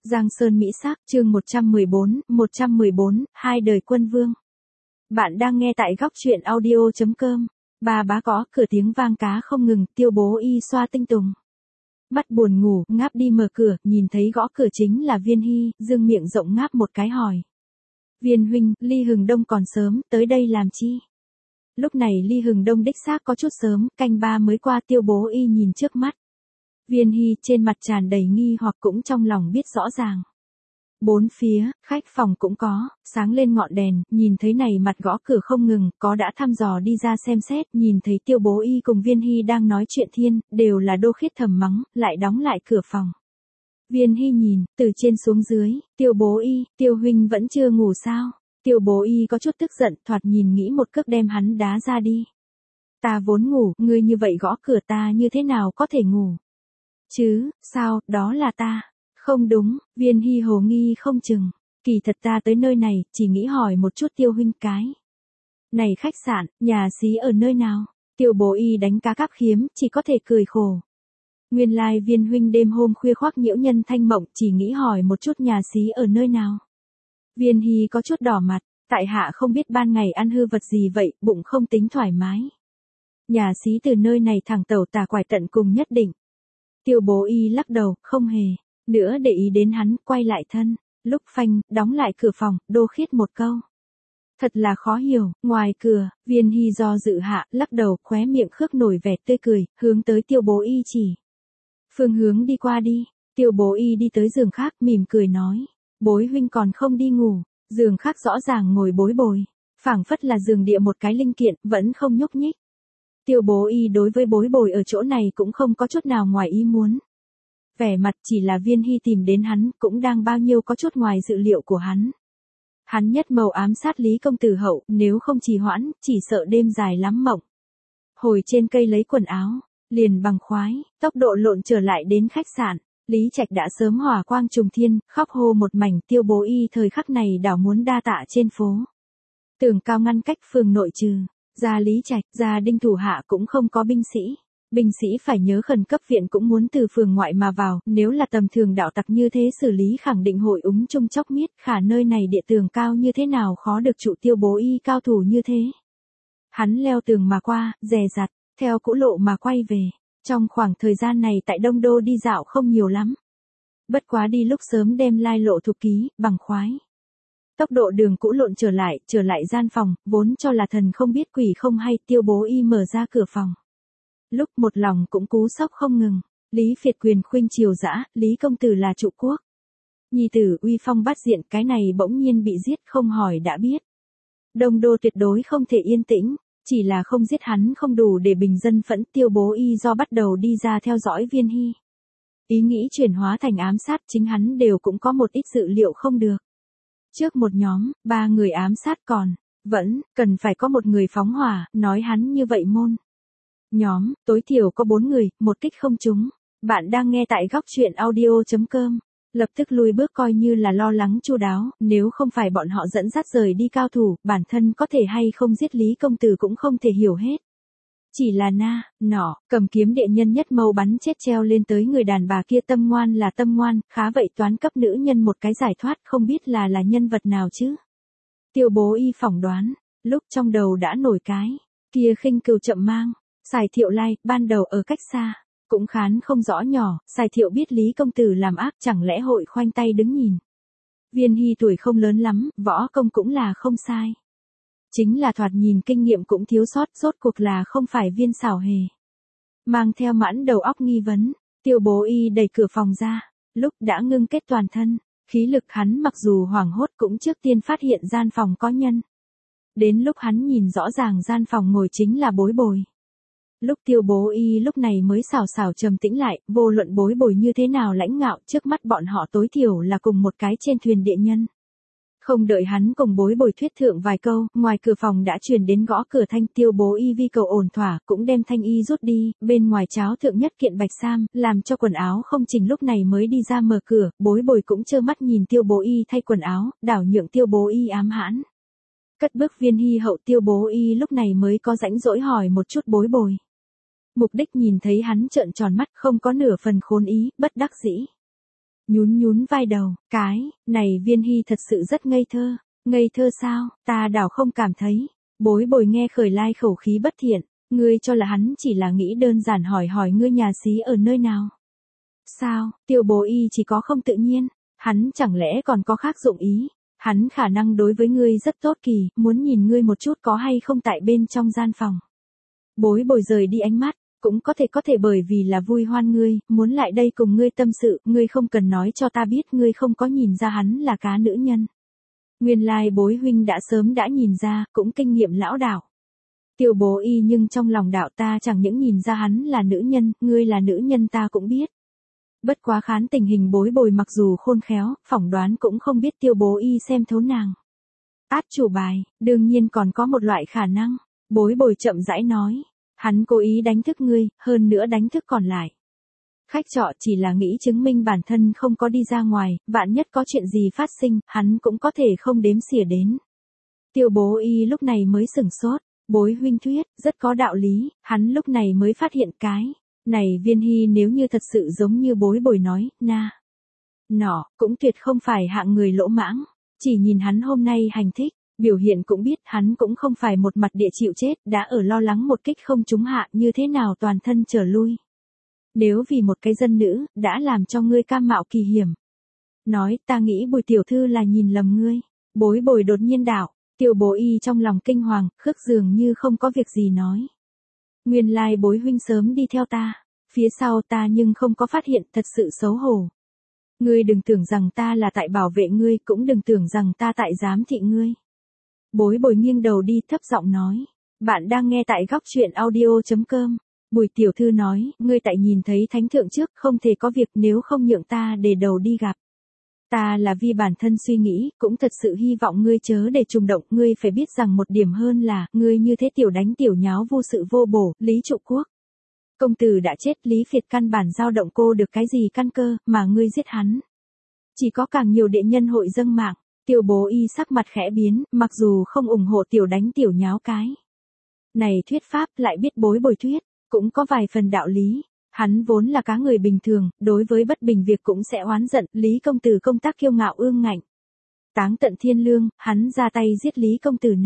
Giang Sơn Mỹ Sắc, chương 114, hai đời quân vương. Bạn đang nghe tại góc truyện audio.com. Bà bá có cửa tiếng vang cá không ngừng, Tiêu Bố Y xoa tinh tùng. Bắt buồn ngủ, ngáp đi mở cửa, nhìn thấy gõ cửa chính là Viên Hy, dương miệng rộng ngáp một cái hỏi. Viên huynh, ly hừng đông còn sớm, tới đây làm chi? Lúc này ly hừng đông đích xác có chút sớm, canh ba mới qua. Tiêu Bố Y nhìn trước mắt. Viên Hy trên mặt tràn đầy nghi hoặc cũng trong lòng biết rõ ràng. Bốn phía, khách phòng cũng có, sáng lên ngọn đèn, nhìn thấy này mặt gõ cửa không ngừng, có đã thăm dò đi ra xem xét, nhìn thấy Tiêu Bố Y cùng Viên Hy đang nói chuyện thiên, đều là đô khiết thầm mắng, lại đóng lại cửa phòng. Viên Hy nhìn, từ trên xuống dưới, Tiêu Bố Y, Tiêu huynh vẫn chưa ngủ sao? Tiêu Bố Y có chút tức giận, thoạt nhìn nghĩ một cước đem hắn đá ra đi. Ta vốn ngủ, ngươi như vậy gõ cửa ta như thế nào có thể ngủ? Chứ, sao, đó là ta. Không đúng, Viên Hy hồ nghi không chừng. Kỳ thật ta tới nơi này, chỉ nghĩ hỏi một chút Tiêu huynh cái. Này khách sạn, nhà xí ở nơi nào? Tiêu Bố Y đánh cá cáp khiếm, chỉ có thể cười khổ. Nguyên lai Viên huynh đêm hôm khuya khoác nhiễu nhân thanh mộng, chỉ nghĩ hỏi một chút nhà xí ở nơi nào. Viên Hy có chút đỏ mặt, tại hạ không biết ban ngày ăn hư vật gì vậy, bụng không tính thoải mái. Nhà xí từ nơi này thẳng tàu tà quải tận cùng nhất định. Tiêu Bố Y lắc đầu, không hề nữa để ý đến hắn, quay lại thân, lúc phanh, đóng lại cửa phòng, đô khiết một câu. Thật là khó hiểu, ngoài cửa, Viên Hy do dự hạ, lắc đầu, khóe miệng khước nổi vẻ tươi cười, hướng tới Tiêu Bố Y chỉ. Phương hướng đi qua đi. Tiêu Bố Y đi tới giường khác, mỉm cười nói. Bối huynh còn không đi ngủ. Giường khác rõ ràng ngồi bối bồi. Phảng phất là giường địa một cái linh kiện, vẫn không nhúc nhích. Tiêu Bố Y đối với bối bồi ở chỗ này cũng không có chút nào ngoài ý muốn. Vẻ mặt chỉ là Viên Hy tìm đến hắn, cũng đang bao nhiêu có chút ngoài dự liệu của hắn. Hắn nhất màu ám sát Lý công tử hậu, nếu không trì hoãn, chỉ sợ đêm dài lắm mộng. Hồi trên cây lấy quần áo, liền bằng khoái, tốc độ lộn trở lại đến khách sạn. Lý Trạch đã sớm hỏa quang trùng thiên, khóc hô một mảnh. Tiêu Bố Y thời khắc này đảo muốn đa tạ trên phố. Tường cao ngăn cách phường nội trừ. Gia Lý Trạch, gia Đinh thủ hạ cũng không có binh sĩ. Binh sĩ phải nhớ khẩn cấp viện cũng muốn từ phường ngoại mà vào, nếu là tầm thường đạo tặc như thế xử lý khẳng định hội úng chung chóc miết, khả nơi này địa tường cao như thế nào khó được trụ Tiêu Bố Y cao thủ như thế. Hắn leo tường mà qua, dè dặt, theo cũ lộ mà quay về. Trong khoảng thời gian này tại Đông Đô đi dạo không nhiều lắm. Bất quá đi lúc sớm đem lai lộ thuộc ký, bằng khoái. Tốc độ đường cũ lộn trở lại gian phòng, vốn cho là thần không biết quỷ không hay. Tiêu Bố Y mở ra cửa phòng. Lúc một lòng cũng cú sốc không ngừng. Lý Việt quyền khuynh triều dã, Lý công tử là trụ quốc. Nhi tử uy phong bát diện, cái này bỗng nhiên bị giết không hỏi đã biết. Đông Đô tuyệt đối không thể yên tĩnh, chỉ là không giết hắn không đủ để bình dân phẫn. Tiêu Bố Y do bắt đầu đi ra theo dõi Viên Hy. Ý nghĩ chuyển hóa thành ám sát, chính hắn đều cũng có một ít dự liệu không được. Trước một nhóm, 3 người ám sát còn, vẫn, cần phải có một người phóng hỏa, nói hắn như vậy môn. Nhóm, tối thiểu có 4 người, một kích không trúng. Bạn đang nghe tại góc truyện audio.com. Lập tức lùi bước coi như là lo lắng chu đáo, nếu không phải bọn họ dẫn dắt rời đi cao thủ, bản thân có thể hay không giết Lý công tử cũng không thể hiểu hết. Chỉ là nọ, cầm kiếm đệ nhân nhất mâu bắn chết treo lên tới người đàn bà kia. Tâm ngoan là tâm ngoan, khá vậy toán cấp nữ nhân một cái giải thoát, không biết là nhân vật nào chứ. Tiêu Bố Y phỏng đoán, lúc trong đầu đã nổi cái, kia khinh cừu chậm mang, Sài Thiệu Lai, ban đầu ở cách xa, cũng khán không rõ nhỏ. Sài Thiệu biết Lý công tử làm ác, chẳng lẽ hội khoanh tay đứng nhìn. Viên Hy tuổi không lớn lắm, võ công cũng là không sai. Chính là thoạt nhìn kinh nghiệm cũng thiếu sót, rốt cuộc là không phải Viên xảo hề. Mang theo mãn đầu óc nghi vấn, Tiêu Bố Y đẩy cửa phòng ra, lúc đã ngưng kết toàn thân, khí lực hắn mặc dù hoảng hốt cũng trước tiên phát hiện gian phòng có nhân. Đến lúc hắn nhìn rõ ràng gian phòng ngồi chính là bối bồi. Lúc Tiêu Bố Y lúc này mới xào trầm tĩnh lại, vô luận bối bồi như thế nào lãnh ngạo, trước mắt bọn họ tối thiểu là cùng một cái trên thuyền địa nhân. Không đợi hắn cùng bối bồi thuyết thượng vài câu, ngoài cửa phòng đã truyền đến gõ cửa thanh. Tiêu Bố Y vi cầu ổn thỏa, cũng đem thanh y rút đi, bên ngoài cháo thượng nhất kiện bạch sam, làm cho quần áo không chỉnh, lúc này mới đi ra mở cửa. Bối bồi cũng trơ mắt nhìn Tiêu Bố Y thay quần áo, đảo nhượng Tiêu Bố Y ám hãn. Cất bước Viên Hy hậu. Tiêu Bố Y lúc này mới có rãnh rỗi hỏi một chút bối bồi. Mục đích nhìn thấy hắn trợn tròn mắt, không có nửa phần khốn ý, bất đắc dĩ. nhún nhún vai đầu, cái, này Viên Hy thật sự rất ngây thơ. Ngây thơ sao, ta đảo không cảm thấy. Bối bồi nghe Khởi Lai khẩu khí bất thiện, ngươi cho là hắn chỉ là nghĩ đơn giản hỏi hỏi ngươi nhà xí ở nơi nào. Sao, Tiêu Bố Y chỉ có không tự nhiên, hắn chẳng lẽ còn có khác dụng ý, hắn khả năng đối với ngươi rất tốt kỳ, muốn nhìn ngươi một chút có hay không tại bên trong gian phòng. Bối bồi rời đi ánh mắt, cũng có thể bởi vì là vui hoan ngươi, muốn lại đây cùng ngươi tâm sự, ngươi không cần nói cho ta biết ngươi không có nhìn ra hắn là cá nữ nhân. Nguyên lai bối huynh đã sớm đã nhìn ra, cũng kinh nghiệm lão đạo. Tiêu Bố Y nhưng trong lòng đạo ta chẳng những nhìn ra hắn là nữ nhân, ngươi là nữ nhân ta cũng biết. Bất quá khán tình hình bối bồi mặc dù khôn khéo, phỏng đoán cũng không biết Tiêu Bố Y xem thấu nàng. Át chủ bài, đương nhiên còn có một loại khả năng. Bối bồi chậm rãi nói. Hắn cố ý đánh thức ngươi, hơn nữa đánh thức còn lại. Khách trọ chỉ là nghĩ chứng minh bản thân không có đi ra ngoài, vạn nhất có chuyện gì phát sinh, hắn cũng có thể không đếm xỉa đến. Tiêu Bố Y lúc này mới sửng sốt, bối huynh thuyết, rất có đạo lý, hắn lúc này mới phát hiện cái. Này Viên Hy nếu như thật sự giống như bối bồi nói, nọ, cũng tuyệt không phải hạng người lỗ mãng, chỉ nhìn hắn hôm nay hành thích, biểu hiện cũng biết hắn cũng không phải một mặt địa chịu chết, đã ở lo lắng một kích không trúng hạ như thế nào toàn thân trở lui. Nếu vì một cái dân nữ, đã làm cho ngươi cam mạo kỳ hiểm. Nói, ta nghĩ Bùi tiểu thư là nhìn lầm ngươi, bối bồi đột nhiên đảo, Tiêu Bố Y trong lòng kinh hoàng, khước dường như không có việc gì nói. Nguyên lai bối huynh sớm đi theo ta, phía sau ta nhưng không có phát hiện, thật sự xấu hổ. Ngươi đừng tưởng rằng ta là tại bảo vệ ngươi, cũng đừng tưởng rằng ta tại giám thị ngươi. Bối bồi nghiêng đầu đi thấp giọng nói, bạn đang nghe tại góc truyện audio.com. Bùi tiểu thư nói, ngươi tại nhìn thấy thánh thượng trước, không thể có việc nếu không nhượng ta để đầu đi gặp. Ta là vì bản thân suy nghĩ, cũng thật sự hy vọng ngươi chớ để trùng động, ngươi phải biết rằng một điểm hơn là, ngươi như thế tiểu đánh tiểu nháo vô sự vô bổ, Lý Trụ Quốc. Công tử đã chết, Lý Việt căn bản dao động cô được cái gì căn cơ, mà ngươi giết hắn. Chỉ có càng nhiều đệ nhân hội dâng mạng, Tiêu Bố Y sắc mặt khẽ biến, mặc dù không ủng hộ tiểu đánh tiểu nháo cái. Này thuyết pháp lại biết bối bồi thuyết, cũng có vài phần đạo lý. Hắn vốn là cá người bình thường, đối với bất bình việc cũng sẽ oán giận, Lý công tử công tác kiêu ngạo ương ngạnh. Táng tận thiên lương, hắn ra tay giết Lý công tử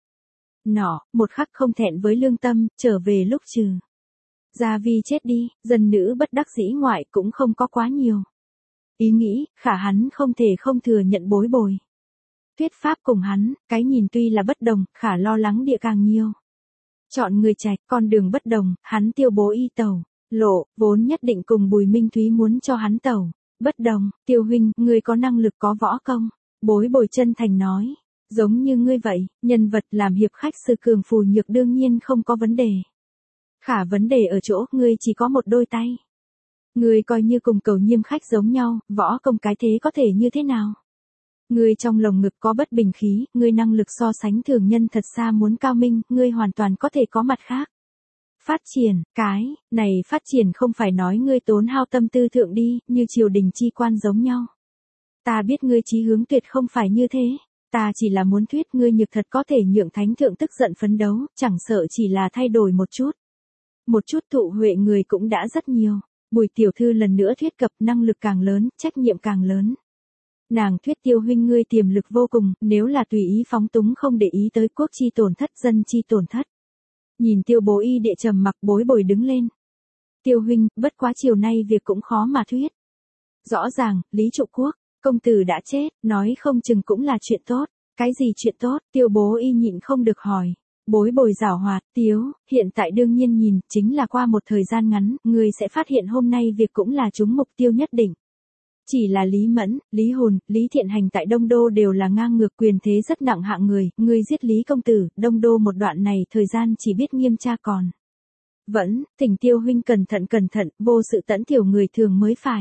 nọ, một khắc không thẹn với lương tâm, trở về lúc trừ. Gia Vi chết đi, dân nữ bất đắc dĩ ngoại cũng không có quá nhiều. Ý nghĩ, khả hắn không thể không thừa nhận bối bồi. Thuyết pháp cùng hắn, cái nhìn tuy là bất đồng, khả lo lắng địa càng nhiều. Chọn người trạch, con đường bất đồng, hắn Tiêu Bố Y tẩu, lộ, vốn nhất định cùng Bùi Minh Thúy muốn cho hắn tẩu. Bất đồng, Tiêu huynh, ngươi có năng lực có võ công. Bối bồi chân thành nói, giống như ngươi vậy, nhân vật làm hiệp khách sư cường phù nhược đương nhiên không có vấn đề. Khả vấn đề ở chỗ, ngươi chỉ có một đôi tay. Ngươi coi như cùng Cầu Nhiêm khách giống nhau, võ công cái thế có thể như thế nào? Ngươi trong lồng ngực có bất bình khí, ngươi năng lực so sánh thường nhân thật xa muốn cao minh, ngươi hoàn toàn có thể có mặt khác. Phát triển, cái, này phát triển không phải nói ngươi tốn hao tâm tư thượng đi, như triều đình chi quan giống nhau. Ta biết ngươi chí hướng tuyệt không phải như thế, ta chỉ là muốn thuyết ngươi nhược thật có thể nhượng thánh thượng tức giận phấn đấu, chẳng sợ chỉ là thay đổi một chút. Một chút thụ huệ người cũng đã rất nhiều. Bùi tiểu thư lần nữa thuyết cập năng lực càng lớn, trách nhiệm càng lớn. Nàng thuyết Tiêu huynh ngươi tiềm lực vô cùng, nếu là tùy ý phóng túng không để ý tới quốc chi tổn thất dân chi tổn thất. Nhìn Tiêu Bố Y đệ trầm mặc bối bồi đứng lên. Tiêu huynh, bất quá chiều nay việc cũng khó mà thuyết. Rõ ràng, Lý Trụ Quốc, công tử đã chết, nói không chừng cũng là chuyện tốt. Cái gì chuyện tốt, Tiêu Bố Y nhịn không được hỏi. Bối bồi giảo hoạt, Tiếu, hiện tại đương nhiên nhìn, chính là qua một thời gian ngắn, người sẽ phát hiện hôm nay việc cũng là trúng mục tiêu nhất định. Chỉ là Lý Mẫn, Lý Hồn, Lý Thiện Hành tại Đông Đô đều là ngang ngược quyền thế rất nặng hạng người, người giết Lý công tử, Đông Đô một đoạn này thời gian chỉ biết nghiêm tra còn. Vẫn, thỉnh Tiêu huynh cẩn thận, vô sự tẫn thiểu người thường mới phải.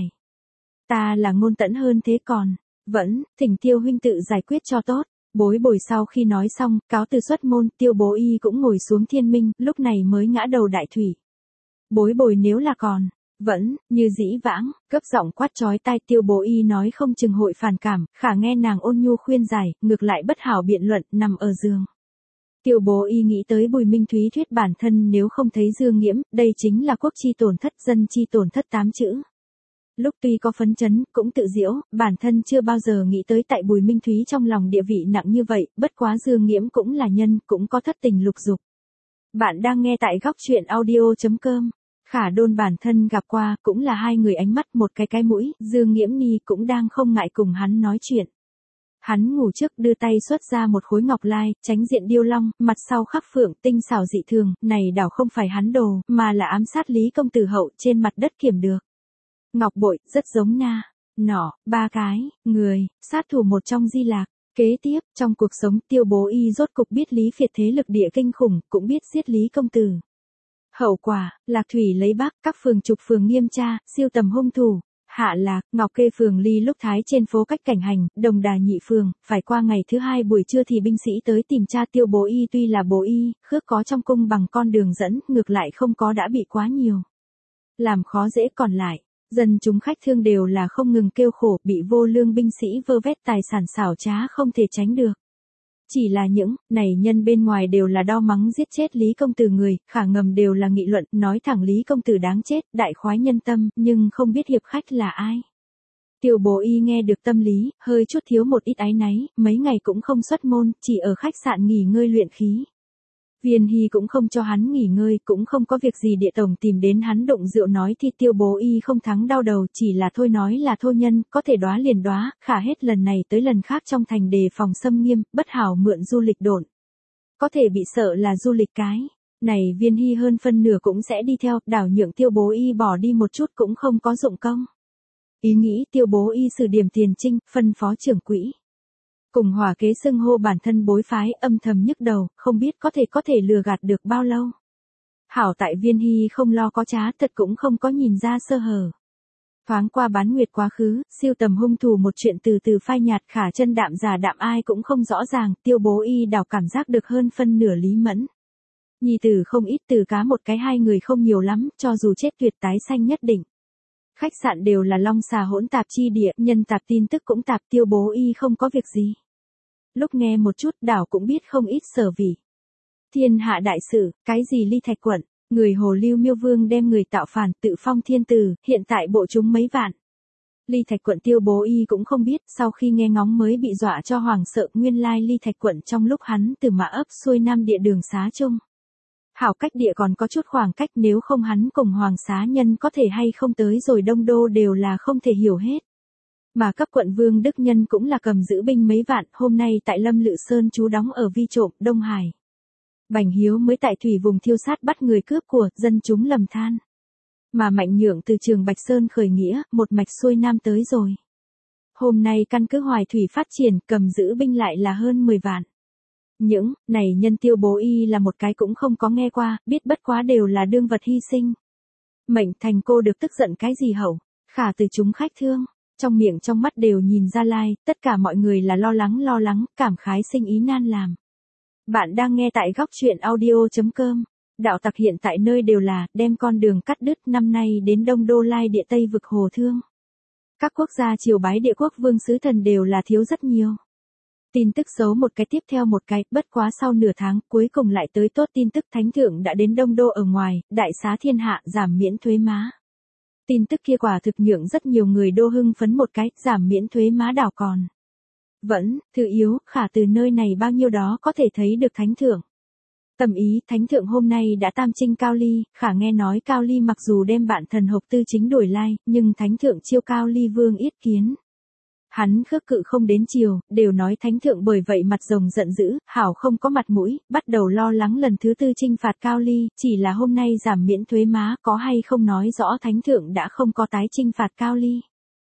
Ta là ngôn tẫn hơn thế còn. Vẫn, thỉnh Tiêu huynh tự giải quyết cho tốt. Bối bồi sau khi nói xong, cáo từ xuất môn, Tiêu Bố Y cũng ngồi xuống thiên minh, lúc này mới ngã đầu đại thủy. Bối bồi nếu là còn, vẫn, như dĩ vãng, cấp giọng quát chói tai Tiêu Bố Y nói không chừng hội phản cảm, khả nghe nàng ôn nhu khuyên giải, ngược lại bất hảo biện luận, nằm ở giường. Tiêu Bố Y nghĩ tới Bùi Minh Thúy thuyết bản thân nếu không thấy Dương Nghiễm, đây chính là quốc chi tổn thất dân chi tổn thất 8 chữ. Lúc tuy có phấn chấn, cũng tự giễu, bản thân chưa bao giờ nghĩ tới tại Bùi Minh Thúy trong lòng địa vị nặng như vậy, bất quá Dương Nghiễm cũng là nhân, cũng có thất tình lục dục. Bạn đang nghe tại góc chuyện audio.com. Khả Đôn bản thân gặp qua, cũng là hai người ánh mắt một cái mũi, Dương Nghiễm Ni cũng đang không ngại cùng hắn nói chuyện. Hắn ngủ trước đưa tay xuất ra một khối ngọc lai, tránh diện điêu long, mặt sau khắc phượng tinh xảo dị thường, này đảo không phải hắn đồ, mà là ám sát Lý công tử hậu trên mặt đất kiểm được. Ngọc bội, rất giống na, nỏ, ba cái, người, sát thủ một trong Di Lạc. Kế tiếp, trong cuộc sống Tiêu Bố Y rốt cục biết Lý Việt thế lực địa kinh khủng, cũng biết giết Lý công tử. Hậu quả, Lạc Thủy lấy Bắc, các phường trục phường nghiêm tra, siêu tầm hung thủ. Hạ Lạc, Ngọc Kê phường Ly lúc Thái trên phố cách cảnh hành, Đồng Đà nhị phường, phải qua ngày thứ hai buổi trưa thì binh sĩ tới tìm tra Tiêu Bố Y, tuy là Bố Y, khước có trong cung bằng con đường dẫn, ngược lại không có đã bị quá nhiều. Làm khó dễ còn lại. Dân chúng khách thương đều là không ngừng kêu khổ, bị vô lương binh sĩ vơ vét tài sản xảo trá không thể tránh được. Chỉ là những này nhân bên ngoài đều là đo mắng giết chết Lý công tử người, khả ngầm đều là nghị luận, nói thẳng Lý công tử đáng chết, đại khoái nhân tâm, nhưng không biết hiệp khách là ai. Tiêu Bố Y nghe được tâm lý, hơi chút thiếu một ít áy náy, mấy ngày cũng không xuất môn, chỉ ở khách sạn nghỉ ngơi luyện khí. Viên Hy cũng không cho hắn nghỉ ngơi, cũng không có việc gì địa tổng tìm đến hắn đụng rượu nói thì Tiêu Bố Y không thắng đau đầu, chỉ là thôi nói là thôi nhân, có thể đoá liền đoá, khả hết lần này tới lần khác trong thành đề phòng xâm nghiêm, bất hảo mượn du lịch độn. Có thể bị sợ là du lịch cái. Này Viên Hy hơn phân nửa cũng sẽ đi theo, đảo nhượng Tiêu Bố Y bỏ đi một chút cũng không có dụng công. Ý nghĩ Tiêu Bố Y sử điểm tiền trinh, phân phó trưởng quỹ. Cùng hòa kế xưng hô bản thân bối phái âm thầm nhức đầu, không biết có thể lừa gạt được bao lâu. Hảo tại Viên Hy không lo có trá thật cũng không có nhìn ra sơ hở. Thoáng qua bán nguyệt quá khứ, siêu tầm hung thủ một chuyện từ từ phai nhạt khả chân đạm giả đạm ai cũng không rõ ràng, Tiêu Bố Y đảo cảm giác được hơn phân nửa Lý Mẫn. Nhi tử không ít từ cá một cái hai người không nhiều lắm, cho dù chết tuyệt tái sanh nhất định. Khách sạn đều là long xà hỗn tạp chi địa, nhân tạp tin tức cũng tạp Tiêu Bố Y không có việc gì. Lúc nghe một chút đảo cũng biết không ít sở vị. Thiên hạ đại sự, cái gì Ly Thạch quận, người Hồ Lưu Miêu Vương đem người tạo phản tự phong thiên tử, hiện tại bộ chúng mấy vạn. Ly Thạch quận Tiêu Bố Y cũng không biết, sau khi nghe ngóng mới bị dọa cho hoàng sợ, nguyên lai Ly Thạch quận trong lúc hắn từ Mã ấp xuôi nam địa đường xá chung. Hảo cách địa còn có chút khoảng cách, nếu không hắn cùng hoàng xá nhân có thể hay không tới rồi Đông Đô đều là không thể hiểu hết. Mà cấp quận Vương Đức Nhân cũng là cầm giữ binh mấy vạn, hôm nay tại Lâm Lự Sơn trú đóng ở Vi Trộm, Đông Hải. Bành Hiếu mới tại thủy vùng thiêu sát bắt người cướp của, dân chúng lầm than. Mà Mạnh Nhượng từ Trường Bạch Sơn khởi nghĩa, một mạch xuôi nam tới rồi. Hôm nay căn cứ Hoài Thủy phát triển, cầm giữ binh lại là hơn 10 vạn. Những này nhân Tiêu Bố Y là một cái cũng không có nghe qua, biết bất quá đều là đương vật hy sinh. Mệnh thành cô được tức giận cái gì hậu, khả từ chúng khách thương. Trong miệng trong mắt đều nhìn ra lai, tất cả mọi người là lo lắng, cảm khái sinh ý nan làm. Bạn đang nghe tại góc chuyện audio.com. Đạo tặc hiện tại nơi đều là, đem con đường cắt đứt năm nay đến Đông Đô Lai địa Tây vực Hồ Thương. Các quốc gia triều bái địa quốc vương sứ thần đều là thiếu rất nhiều. Tin tức xấu một cái tiếp theo một cái, bất quá sau nửa tháng, cuối cùng lại tới tốt tin tức thánh thượng đã đến Đông Đô ở ngoài, đại xá thiên hạ, giảm miễn thuế má. Tin tức kia quả thực nhượng rất nhiều người đô hưng phấn một cái, giảm miễn thuế má đảo còn. Vẫn, thứ yếu, khả từ nơi này bao nhiêu đó có thể thấy được thánh thượng. Tầm ý, thánh thượng hôm nay đã tam chinh Cao Ly, khả nghe nói Cao Ly mặc dù đem bạn thần hộp tư chính đổi lai, nhưng thánh thượng chiêu Cao Ly vương yết kiến. Hắn khước cự không đến chiều, đều nói thánh thượng bởi vậy mặt rồng giận dữ, hảo không có mặt mũi, bắt đầu lo lắng lần thứ tư chinh phạt Cao Ly, chỉ là hôm nay giảm miễn thuế má có hay không nói rõ thánh thượng đã không có tái chinh phạt Cao Ly.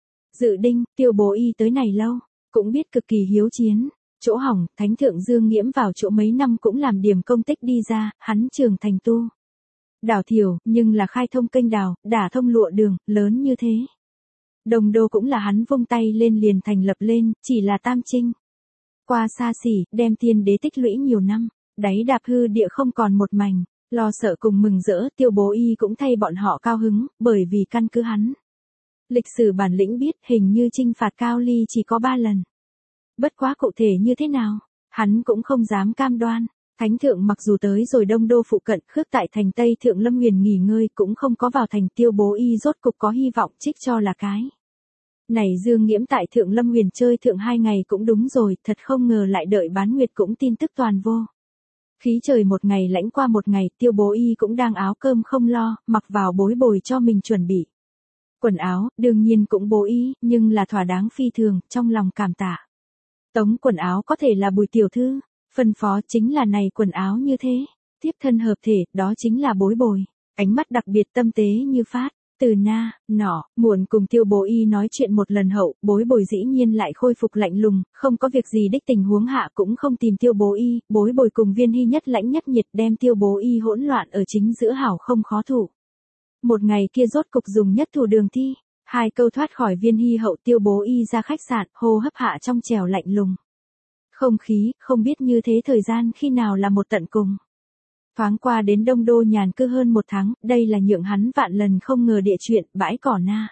Dự định, Tiêu Bố Y tới này lâu, cũng biết cực kỳ hiếu chiến, chỗ hỏng, thánh thượng Dương Nghiễm vào chỗ mấy năm cũng làm điểm công tích đi ra, hắn trường thành tu. Đảo thiểu, nhưng là khai thông kênh đào, đả thông lụa đường, lớn như thế. Đông Đô cũng là hắn vung tay lên liền thành lập lên, chỉ là tam chinh. Qua xa xỉ, đem tiên đế tích lũy nhiều năm, đáy đạp hư địa không còn một mảnh, lo sợ cùng mừng rỡ, Tiêu Bố Y cũng thay bọn họ cao hứng, bởi vì căn cứ hắn. Lịch sử bản lĩnh biết hình như chinh phạt Cao Ly chỉ có 3 lần. Bất quá cụ thể như thế nào, hắn cũng không dám cam đoan. Thánh thượng mặc dù tới rồi Đông Đô phụ cận, khước tại thành Tây Thượng Lâm Huyền nghỉ ngơi cũng không có vào thành, Tiêu Bố Y rốt cục có hy vọng trích cho là cái. Này Dương Nghiễm tại Thượng Lâm Huyền chơi thượng 2 ngày cũng đúng rồi, thật không ngờ lại đợi bán nguyệt cũng tin tức toàn vô. Khí trời một ngày lãnh qua một ngày, Tiêu Bố Y cũng đang áo cơm không lo, mặc vào bối bồi cho mình chuẩn bị. Quần áo, đương nhiên cũng bố ý, nhưng là thỏa đáng phi thường, trong lòng cảm tạ. Tống quần áo có thể là Bùi tiểu thư, phân phó chính là này quần áo như thế, tiếp thân hợp thể, đó chính là bối bồi, ánh mắt đặc biệt tâm tế như phát. Từ na, nọ, muộn cùng Tiêu Bố Y nói chuyện một lần hậu, bối bồi dĩ nhiên lại khôi phục lạnh lùng, không có việc gì đích tình huống hạ cũng không tìm Tiêu Bố Y, bối bồi cùng Viên Hy nhất lãnh nhất nhiệt đem Tiêu Bố Y hỗn loạn ở chính giữa hảo không khó thủ. Một ngày kia rốt cục dùng nhất thủ đường thi, 2 câu thoát khỏi Viên Hy hậu, Tiêu Bố Y ra khách sạn, hô hấp hạ trong trèo lạnh lùng. Không khí, không biết như thế thời gian khi nào là một tận cùng. Thoáng qua đến Đông Đô nhàn cư hơn 1 tháng, đây là nhượng hắn vạn lần không ngờ địa chuyện, bãi cỏ na.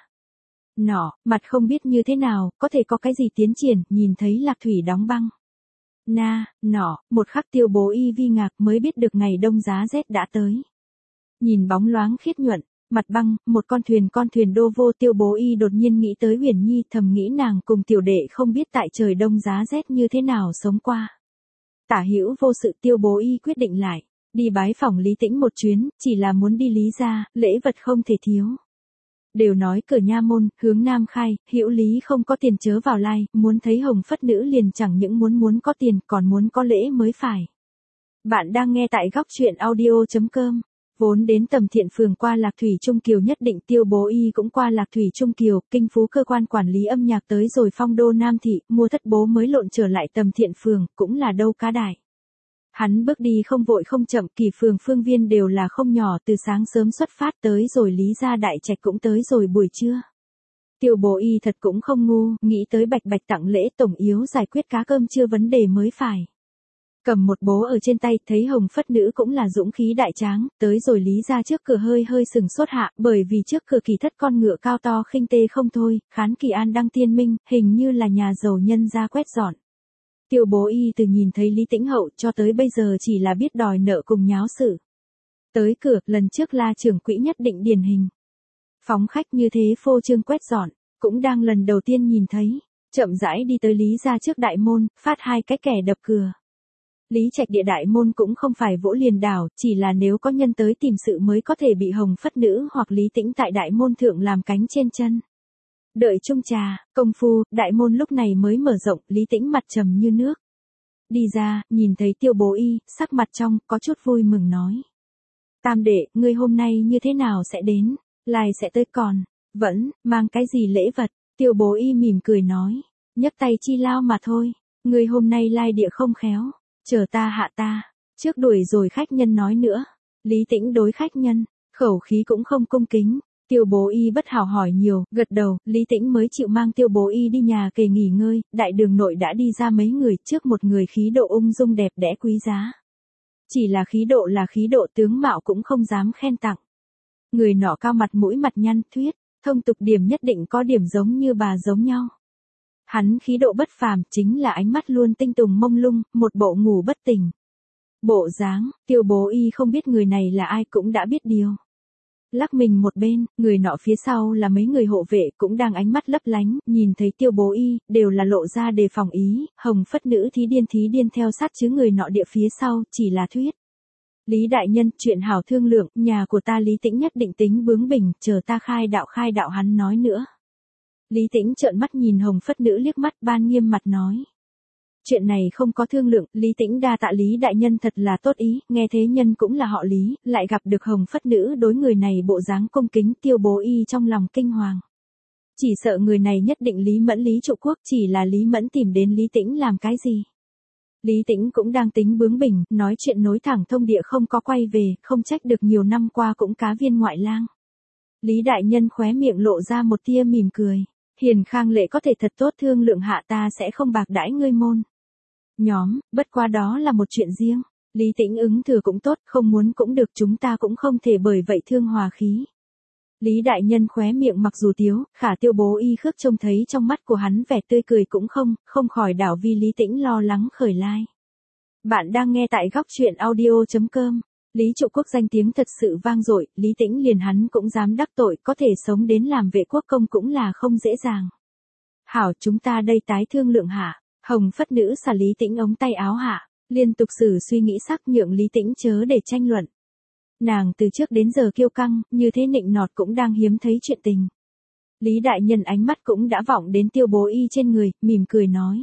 Nọ, mặt không biết như thế nào, có thể có cái gì tiến triển, nhìn thấy Lạc Thủy đóng băng. Na, nọ, một khắc Tiêu Bố Y vi ngạc mới biết được ngày đông giá rét đã tới. Nhìn bóng loáng khiết nhuận, mặt băng, một con thuyền đô vô, Tiêu Bố Y đột nhiên nghĩ tới Huyền Nhi, thầm nghĩ nàng cùng tiểu đệ không biết tại trời đông giá rét như thế nào sống qua. Tả hữu vô sự, Tiêu Bố Y quyết định lại. Đi bái phỏng Lý Tĩnh một chuyến, chỉ là muốn đi Lý gia, lễ vật không thể thiếu. Đều nói cửa nha môn, hướng nam khai, hữu lý không có tiền chớ vào lai, muốn thấy hồng phất nữ liền chẳng những muốn có tiền, còn muốn có lễ mới phải. Bạn đang nghe tại góc truyện audio.com. Vốn đến Tầm Thiện Phường qua Lạc Thủy Trung Kiều nhất định Tiêu Bố Y cũng qua Lạc Thủy Trung Kiều, kinh phú cơ quan quản lý âm nhạc tới rồi Phong Đô Nam Thị, mua thất bố mới lộn trở lại Tầm Thiện Phường, cũng là đâu cá đại. Hắn bước đi không vội không chậm, Kỳ phường phương viên đều là không nhỏ, từ sáng sớm xuất phát tới rồi Lý gia đại trạch cũng tới rồi buổi trưa. Tiêu Bố Y thật cũng không ngu, nghĩ tới bạch bạch tặng lễ tổng yếu giải quyết cá cơm trưa vấn đề mới phải. Cầm một bố ở trên tay, thấy hồng phất nữ cũng là dũng khí đại tráng, tới rồi Lý gia trước cửa hơi sừng sốt hạ, bởi vì trước cửa Kỳ thất con ngựa cao to khinh tê không thôi, khán Kỳ An đăng tiên minh, hình như là nhà giàu nhân gia quét dọn. Tiêu Bố Y từ nhìn thấy Lý Tĩnh hậu cho tới bây giờ chỉ là biết đòi nợ cùng nháo sự. Tới cửa, lần trước La trưởng quỹ nhất định điển hình. Phóng khách như thế phô trương quét dọn, cũng đang lần đầu tiên nhìn thấy, chậm rãi đi tới Lý gia trước đại môn, phát 2 cái kẻ đập cửa. Lý Trạch địa đại môn cũng không phải vỗ liền đảo, chỉ là nếu có nhân tới tìm sự mới có thể bị hồng phất nữ hoặc Lý Tĩnh tại đại môn thượng làm cánh trên chân. Đợi chung trà, công phu, đại môn lúc này mới mở rộng, Lý Tĩnh mặt trầm như nước. Đi ra, nhìn thấy Tiêu Bố Y, sắc mặt trong, có chút vui mừng nói. Tam đệ, ngươi hôm nay như thế nào sẽ đến, lai sẽ tới còn, vẫn, mang cái gì lễ vật, Tiêu Bố Y mỉm cười nói, nhấc tay chi lao mà thôi, ngươi hôm nay lai địa không khéo, chờ ta hạ ta, trước đuổi rồi khách nhân nói nữa, Lý Tĩnh đối khách nhân, khẩu khí cũng không cung kính. Tiêu Bố Y bất hảo hỏi nhiều, gật đầu, Lý Tĩnh mới chịu mang Tiêu Bố Y đi nhà kề nghỉ ngơi, đại đường nội đã đi ra mấy người, trước một người khí độ ung dung đẹp đẽ quý giá. Chỉ là khí độ tướng mạo cũng không dám khen tặng. Người nọ cao mặt mũi mặt nhăn, thuyết, thông tục điểm nhất định có điểm giống như bà giống nhau. Hắn khí độ bất phàm, chính là ánh mắt luôn tinh tùng mông lung, một bộ ngủ bất tỉnh. Bộ dáng, Tiêu Bố Y không biết người này là ai cũng đã biết điều. Lắc mình một bên, người nọ phía sau là mấy người hộ vệ cũng đang ánh mắt lấp lánh, nhìn thấy Tiêu Bố Y, đều là lộ ra đề phòng ý, hồng phất nữ thí điên theo sát chứ người nọ địa phía sau, chỉ là thuyết. Lý đại nhân, chuyện hảo thương lượng, nhà của ta Lý Tĩnh nhất định tính bướng bỉnh, chờ ta khai đạo hắn nói nữa. Lý Tĩnh trợn mắt nhìn hồng phất nữ liếc mắt, ban nghiêm mặt nói. Chuyện này không có thương lượng, Lý Tĩnh đa tạ Lý đại nhân thật là tốt ý, nghe thế nhân cũng là họ Lý, lại gặp được hồng phất nữ đối người này bộ dáng cung kính, Tiêu Bố Y trong lòng kinh hoàng. Chỉ sợ người này nhất định Lý Mẫn Lý trụ quốc, chỉ là Lý Mẫn tìm đến Lý Tĩnh làm cái gì. Lý Tĩnh cũng đang tính bướng bỉnh, nói chuyện nối thẳng thông địa không có quay về, không trách được nhiều năm qua cũng cá viên ngoại lang. Lý đại nhân khóe miệng lộ ra một tia mỉm cười, hiền khang lệ có thể thật tốt thương lượng hạ ta sẽ không bạc đãi ngươi môn. Nhóm, bất qua đó là một chuyện riêng, Lý Tĩnh ứng thừa cũng tốt, không muốn cũng được, chúng ta cũng không thể bởi vậy thương hòa khí. Lý đại nhân khóe miệng mặc dù tiếu, khả Tiêu Bố Y khước trông thấy trong mắt của hắn vẻ tươi cười cũng không khỏi đảo vì Lý Tĩnh lo lắng khởi lai. Bạn đang nghe tại góc truyện audio.com. Lý Trụ Quốc danh tiếng thật sự vang dội, Lý Tĩnh liền hắn cũng dám đắc tội, có thể sống đến làm vệ quốc công cũng là không dễ dàng. Hảo, chúng ta đây tái thương lượng hạ. Hồng Phất Nữ xả Lý Tĩnh ống tay áo hạ, liên tục xử suy nghĩ sắc nhượng Lý Tĩnh chớ để tranh luận. Nàng từ trước đến giờ kiêu căng, như thế nịnh nọt cũng đang hiếm thấy chuyện tình. Lý đại nhân ánh mắt cũng đã vọng đến Tiêu Bố Y trên người, mỉm cười nói.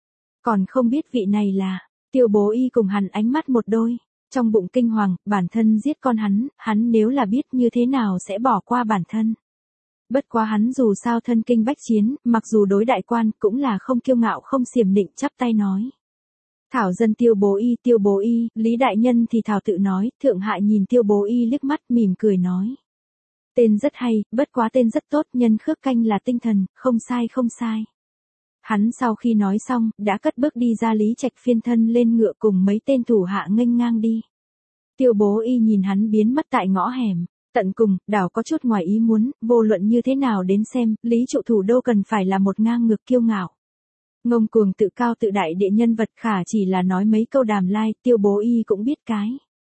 Còn không biết vị này là, Tiêu Bố Y cùng hắn ánh mắt một đôi, trong bụng kinh hoàng, bản thân giết con hắn nếu là biết như thế nào sẽ bỏ qua bản thân. Bất quá hắn dù sao thân kinh bách chiến, mặc dù đối đại quan cũng là không kiêu ngạo không xiểm nịnh, chắp tay nói. Thảo dân Tiêu Bố Y, Lý đại nhân thì thảo tự nói, thượng hạ nhìn Tiêu Bố Y liếc mắt mỉm cười nói. Tên rất hay, bất quá tên rất tốt, nhân khước canh là tinh thần, không sai. Hắn sau khi nói xong, đã cất bước đi ra Lý Trạch phiên thân lên ngựa cùng mấy tên thủ hạ nghênh ngang đi. Tiêu Bố Y nhìn hắn biến mất tại ngõ hẻm, tận cùng, đảo có chút ngoài ý muốn, vô luận như thế nào đến xem, Lý Trụ thủ đô cần phải là một ngang ngược kiêu ngạo. Ngông cuồng tự cao tự đại địa nhân vật, khả chỉ là nói mấy câu đàm lai, Tiêu Bố Y cũng biết cái.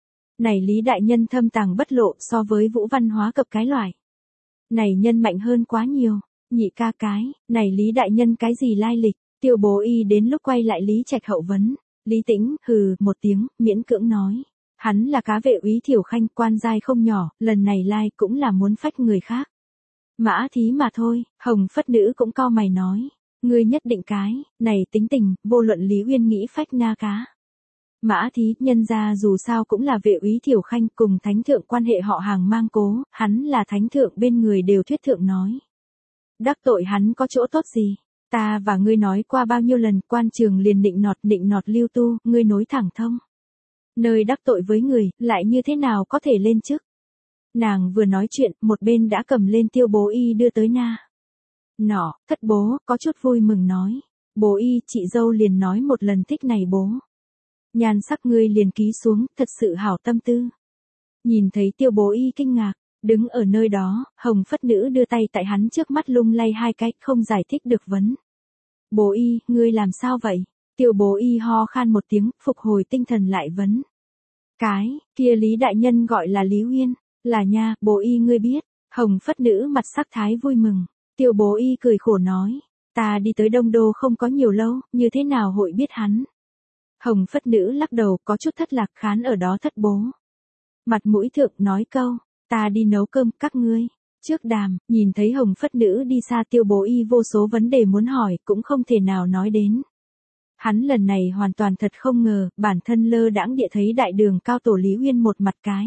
Này Lý đại nhân thâm tàng bất lộ, so với Vũ Văn Hóa Cập cái loại này nhân mạnh hơn quá nhiều. Nhị ca cái, này Lý đại nhân cái gì lai lịch? Tiêu Bố Y đến lúc quay lại Lý Trạch hậu vấn. Lý Tĩnh hừ một tiếng, miễn cưỡng nói. Hắn là cá vệ úy Thiểu Khanh, quan giai không nhỏ, lần này lai cũng là muốn phách người khác. Mã thí mà thôi. Hồng Phất Nữ cũng cau mày nói. Ngươi nhất định cái, này tính tình, vô luận Lý Uyên nghĩ phách na cá. Mã thí, nhân ra dù sao cũng là vệ úy Thiểu Khanh, cùng thánh thượng quan hệ họ hàng mang cố, hắn là thánh thượng bên người đều thuyết thượng nói. Đắc tội hắn có chỗ tốt gì? Ta và ngươi nói qua bao nhiêu lần, quan trường liền định nọt lưu tu, ngươi nối thẳng thông. Nơi đắc tội với người, lại như thế nào có thể lên chức? Nàng vừa nói chuyện, một bên đã cầm lên Tiêu Bố Y đưa tới na. Nọ, thất bố, có chút vui mừng nói. Bố Y, chị dâu liền nói một lần thích này bố. Nhan sắc ngươi liền ký xuống, thật sự hảo tâm tư. Nhìn thấy Tiêu Bố Y kinh ngạc. Đứng ở nơi đó, Hồng Phất Nữ đưa tay tại hắn trước mắt lung lay hai cái, không giải thích được vấn. Bố Y, ngươi làm sao vậy? Tiêu Bố Y ho khan một tiếng, phục hồi tinh thần lại vấn. Cái, kia Lý đại nhân gọi là Lý Uyên, là nha, Bố Y ngươi biết. Hồng Phất Nữ mặt sắc thái vui mừng. Tiêu Bố Y cười khổ nói, ta đi tới Đông Đô không có nhiều lâu, như thế nào hội biết hắn? Hồng Phất Nữ lắc đầu, có chút thất lạc, khán ở đó thất bố. Mặt mũi thượng nói câu. Ta đi nấu cơm, các ngươi. Trước đàm, nhìn thấy Hồng Phất Nữ đi xa, Tiêu Bố Y vô số vấn đề muốn hỏi, cũng không thể nào nói đến. Hắn lần này hoàn toàn thật không ngờ, bản thân lơ đãng địa thấy đại đường cao tổ Lý Uyên một mặt cái.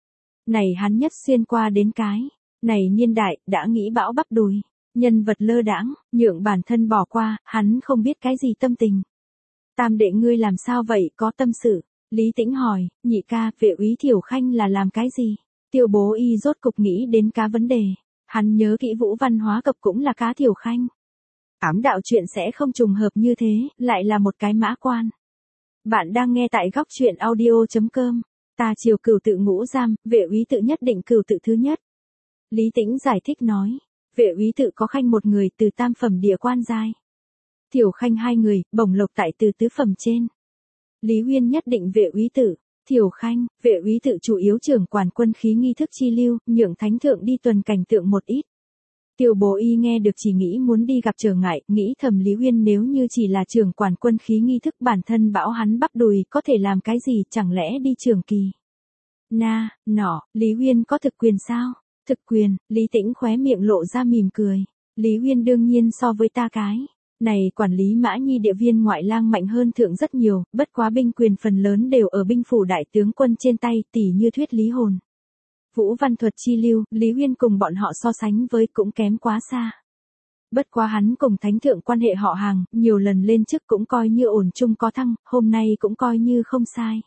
Này hắn nhất xuyên qua đến cái. Này niên đại, đã nghĩ bão bắp đùi. Nhân vật lơ đãng, nhượng bản thân bỏ qua, hắn không biết cái gì tâm tình. Tam đệ ngươi làm sao vậy, có tâm sự? Lý Tĩnh hỏi, nhị ca, vệ úy Thiểu Khanh là làm cái gì? Tiêu Bố Y rốt cục nghĩ đến cá vấn đề. Hắn nhớ kỹ Vũ Văn Hóa Cập cũng là cá Thiểu Khanh. Ám đạo chuyện sẽ không trùng hợp như thế, lại là một cái mã quan. Bạn đang nghe tại góc truyện audio.com. Ta triều cửu tự ngũ giam, vệ úy tự nhất định cửu tự thứ nhất. Lý Tĩnh giải thích nói. Vệ úy tự có khanh một người từ tam phẩm địa quan giai. Thiểu Khanh hai người, bổng lộc tại từ tứ phẩm trên. Lý Uyên nhất định vệ úy tự. Thiểu Khanh, vệ úy tự chủ yếu trưởng quản quân khí nghi thức chi lưu, nhượng thánh thượng đi tuần cảnh tượng một ít. Tiêu Bố Y nghe được chỉ nghĩ muốn đi gặp trở ngại, nghĩ thầm Lý Uyên nếu như chỉ là trưởng quản quân khí nghi thức bản thân bão hắn bắp đùi có thể làm cái gì, chẳng lẽ đi trường kỳ. Nọ, Lý Uyên có thực quyền sao? Thực quyền, Lý Tĩnh khóe miệng lộ ra mỉm cười. Lý Uyên đương nhiên so với ta cái. Này quản lý Mã Nhi địa viên ngoại lang mạnh hơn thượng rất nhiều, bất quá binh quyền phần lớn đều ở binh phủ đại tướng quân trên tay, tỉ như thuyết Lý Hồn. Vũ Văn Thuật chi lưu, Lý Uyên cùng bọn họ so sánh với cũng kém quá xa. Bất quá hắn cùng thánh thượng quan hệ họ hàng, nhiều lần lên chức cũng coi như ổn chung có thăng, hôm nay cũng coi như không sai.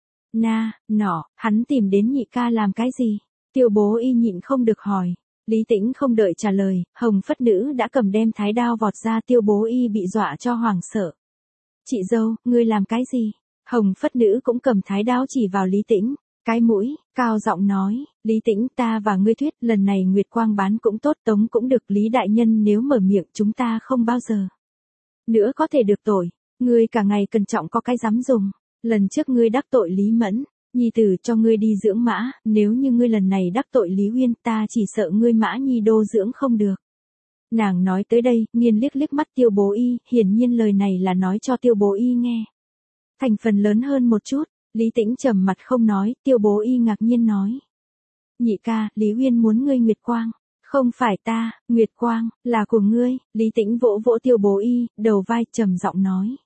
Nọ, hắn tìm đến nhị ca làm cái gì? Tiêu Bố Y nhịn không được hỏi. Lý Tĩnh không đợi trả lời, Hồng Phất Nữ đã cầm đem thái đao vọt ra, Tiêu Bố Y bị dọa cho hoảng sợ. Chị dâu, ngươi làm cái gì? Hồng Phất Nữ cũng cầm thái đao chỉ vào Lý Tĩnh, cái mũi, cao giọng nói, Lý Tĩnh ta và ngươi thuyết lần này Nguyệt Quang bán cũng tốt tống cũng được, Lý đại nhân nếu mở miệng chúng ta không bao giờ nữa có thể được tội, ngươi cả ngày cẩn trọng có cái dám dùng. lần trước ngươi đắc tội Lý Mẫn, nhi tử cho ngươi đi dưỡng mã, nếu như ngươi lần này đắc tội Lý Uyên, ta chỉ sợ ngươi mã nhi đô dưỡng không được. Nàng nói tới đây, nghiêng liếc liếc mắt Tiêu Bố Y, hiển nhiên lời này là nói cho Tiêu Bố Y nghe. Thành phần lớn hơn một chút, Lý Tĩnh trầm mặt không nói, Tiêu Bố Y ngạc nhiên nói. Nhị ca, Lý Uyên muốn ngươi Nguyệt Quang. Không phải ta, Nguyệt Quang, là của ngươi, Lý Tĩnh vỗ vỗ Tiêu Bố Y, đầu vai trầm giọng nói.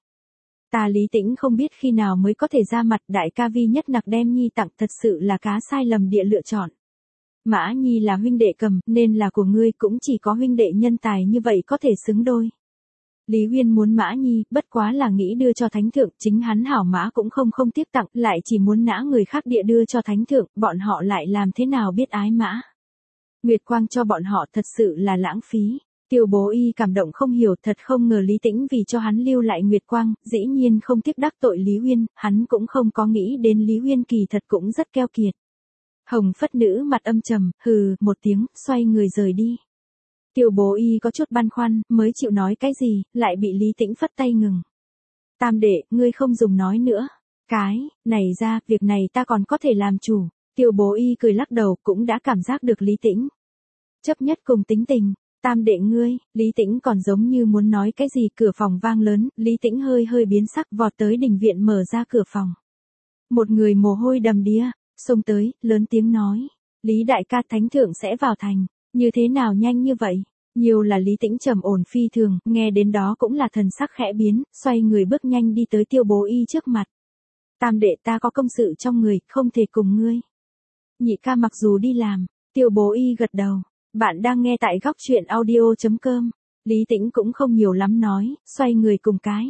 Ta Lý Tĩnh không biết khi nào mới có thể ra mặt, đại ca Vi nhất nặc đem nhi tặng, thật sự là cá sai lầm địa lựa chọn. Mã nhi là huynh đệ cầm, nên là của ngươi, cũng chỉ có huynh đệ nhân tài như vậy có thể xứng đôi. Lý Uyên muốn mã nhi, bất quá là nghĩ đưa cho thánh thượng, chính hắn hảo mã cũng không tiếc tặng, lại chỉ muốn nã người khác địa đưa cho thánh thượng, bọn họ lại làm thế nào biết ái mã. Nguyệt Quang cho bọn họ thật sự là lãng phí. Tiêu Bố Y cảm động không hiểu, thật không ngờ Lý Tĩnh vì cho hắn lưu lại Nguyệt Quang, dĩ nhiên không tiếc đắc tội Lý Uyên, hắn cũng không có nghĩ đến Lý Uyên kỳ thật cũng rất keo kiệt. Hồng Phất Nữ mặt âm trầm, hừ, một tiếng, xoay người rời đi. Tiêu Bố Y có chút băn khoăn, mới chịu nói cái gì, lại bị Lý Tĩnh phất tay ngừng. Tam đệ, ngươi không dùng nói nữa. Cái, này ra, việc này ta còn có thể làm chủ. Tiêu Bố Y cười lắc đầu, cũng đã cảm giác được Lý Tĩnh chấp nhất cùng tính tình. Tam đệ ngươi, Lý Tĩnh còn giống như muốn nói cái gì, cửa phòng vang lớn, Lý Tĩnh hơi biến sắc, vọt tới đình viện mở ra cửa phòng. Một người mồ hôi đầm đìa, xông tới, lớn tiếng nói, Lý đại ca, thánh thượng sẽ vào thành, như thế nào nhanh như vậy? Nhiều là Lý Tĩnh trầm ổn phi thường, nghe đến đó cũng là thần sắc khẽ biến, xoay người bước nhanh đi tới Tiêu Bố Y trước mặt. Tam đệ, ta có công sự trong người, không thể cùng ngươi. Nhị ca mặc dù đi làm, Tiêu Bố Y gật đầu. Bạn đang nghe tại góc truyện audio.com. Lý Tĩnh cũng không nhiều lắm nói, xoay người cùng cái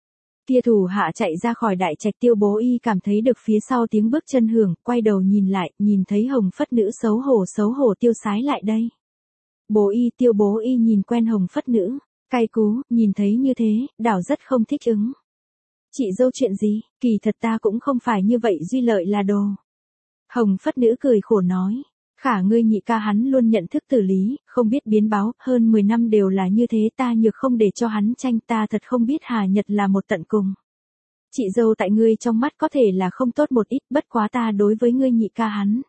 kia thủ hạ chạy ra khỏi đại trạch. Tiêu Bố Y cảm thấy được phía sau tiếng bước chân hưởng, quay đầu nhìn lại, nhìn thấy Hồng Phất Nữ xấu hổ tiêu sái lại đây. Bố Y, Tiêu Bố Y nhìn quen Hồng Phất Nữ, cay cú, nhìn thấy như thế, đảo rất không thích ứng. Chị dâu chuyện gì, kỳ thật ta cũng không phải như vậy, Duy Lợi là đồ. Hồng Phất Nữ cười khổ nói. Khả ngươi nhị ca hắn luôn nhận thức tử lý, không biết biến báo, hơn 10 năm đều là như thế, ta nhược không để cho hắn tranh, ta thật không biết Hà Nhật là một tận cùng. Chị dâu tại ngươi trong mắt có thể là không tốt một ít, bất quá ta đối với ngươi nhị ca hắn.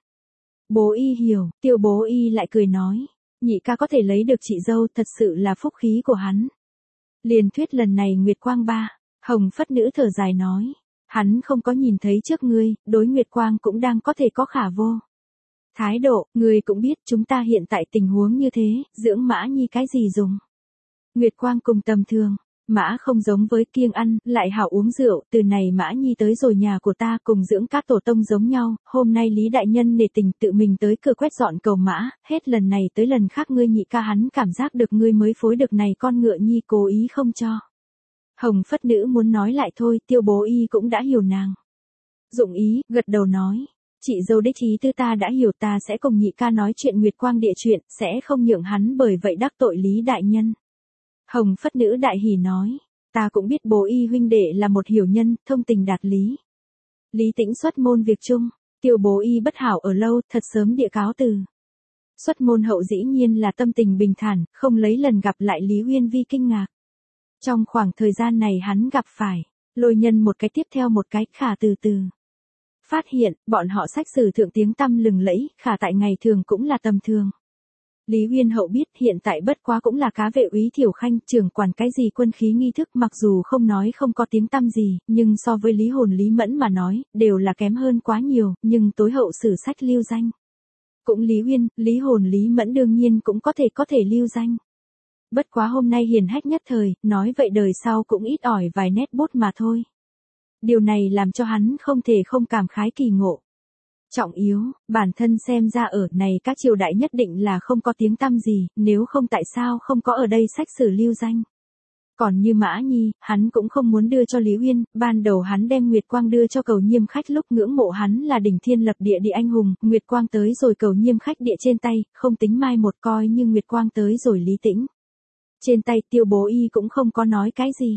Bố Y hiểu, Tiêu Bố Y lại cười nói, nhị ca có thể lấy được chị dâu thật sự là phúc khí của hắn. Liền thuyết lần này Nguyệt Quang ba, Hồng Phất Nữ thở dài nói, hắn không có nhìn thấy trước ngươi, đối Nguyệt Quang cũng đang có thể có khả vô. Thái độ, người cũng biết chúng ta hiện tại tình huống như thế, dưỡng mã nhi cái gì dùng. Nguyệt Quang cùng tầm thường, mã không giống với kiêng ăn, lại hảo uống rượu, từ này mã nhi tới rồi nhà của ta cùng dưỡng các tổ tông giống nhau, hôm nay Lý Đại Nhân nể tình tự mình tới cửa quét dọn cầu mã, hết lần này tới lần khác ngươi nhị ca hắn cảm giác được ngươi mới phối được này con ngựa nhi cố ý không cho. Hồng Phất Nữ muốn nói lại thôi, Tiêu Bố Y cũng đã hiểu nàng. Dụng ý, gật đầu nói. Chị dâu đích ý tư ta đã hiểu, ta sẽ cùng nhị ca nói chuyện Nguyệt Quang địa chuyện, sẽ không nhượng hắn bởi vậy đắc tội Lý Đại Nhân. Hồng Phất Nữ đại hỉ nói, ta cũng biết Bố Y huynh đệ là một hiểu nhân, thông tình đạt lý. Lý Tĩnh xuất môn việc chung, Tiêu Bố Y bất hảo ở lâu, thật sớm địa cáo từ. Xuất môn hậu dĩ nhiên là tâm tình bình thản, không lấy lần gặp lại Lý Uyên Vi kinh ngạc. Trong khoảng thời gian này hắn gặp phải, Lôi Nhân một cái tiếp theo một cái, khả từ từ phát hiện, bọn họ sách sử thượng tiếng tăm lừng lẫy, khả tại ngày thường cũng là tầm thường. Lý Uyên Hậu biết hiện tại bất quá cũng là cá vệ úy Thiểu Khanh, trưởng quản cái gì quân khí nghi thức, mặc dù không nói không có tiếng tăm gì, nhưng so với Lý Hồn Lý Mẫn mà nói, đều là kém hơn quá nhiều, nhưng tối hậu sử sách lưu danh. Cũng Lý Uyên, Lý Hồn Lý Mẫn đương nhiên cũng có thể lưu danh. Bất quá hôm nay hiển hách nhất thời, nói vậy đời sau cũng ít ỏi vài nét bút mà thôi. Điều này làm cho hắn không thể không cảm khái kỳ ngộ. Trọng yếu, bản thân xem ra ở này các triều đại nhất định là không có tiếng tăm gì, nếu không tại sao không có ở đây sách sử lưu danh. Còn như Mã Nhi, hắn cũng không muốn đưa cho Lý Uyên, ban đầu hắn đem Nguyệt Quang đưa cho Cầu Nhiêm Khách lúc ngưỡng mộ hắn là đỉnh thiên lập địa địa anh hùng, Nguyệt Quang tới rồi Cầu Nhiêm Khách địa trên tay, không tính mai một coi như Nguyệt Quang tới rồi Lý Tĩnh trên tay, Tiêu Bố Y cũng không có nói cái gì.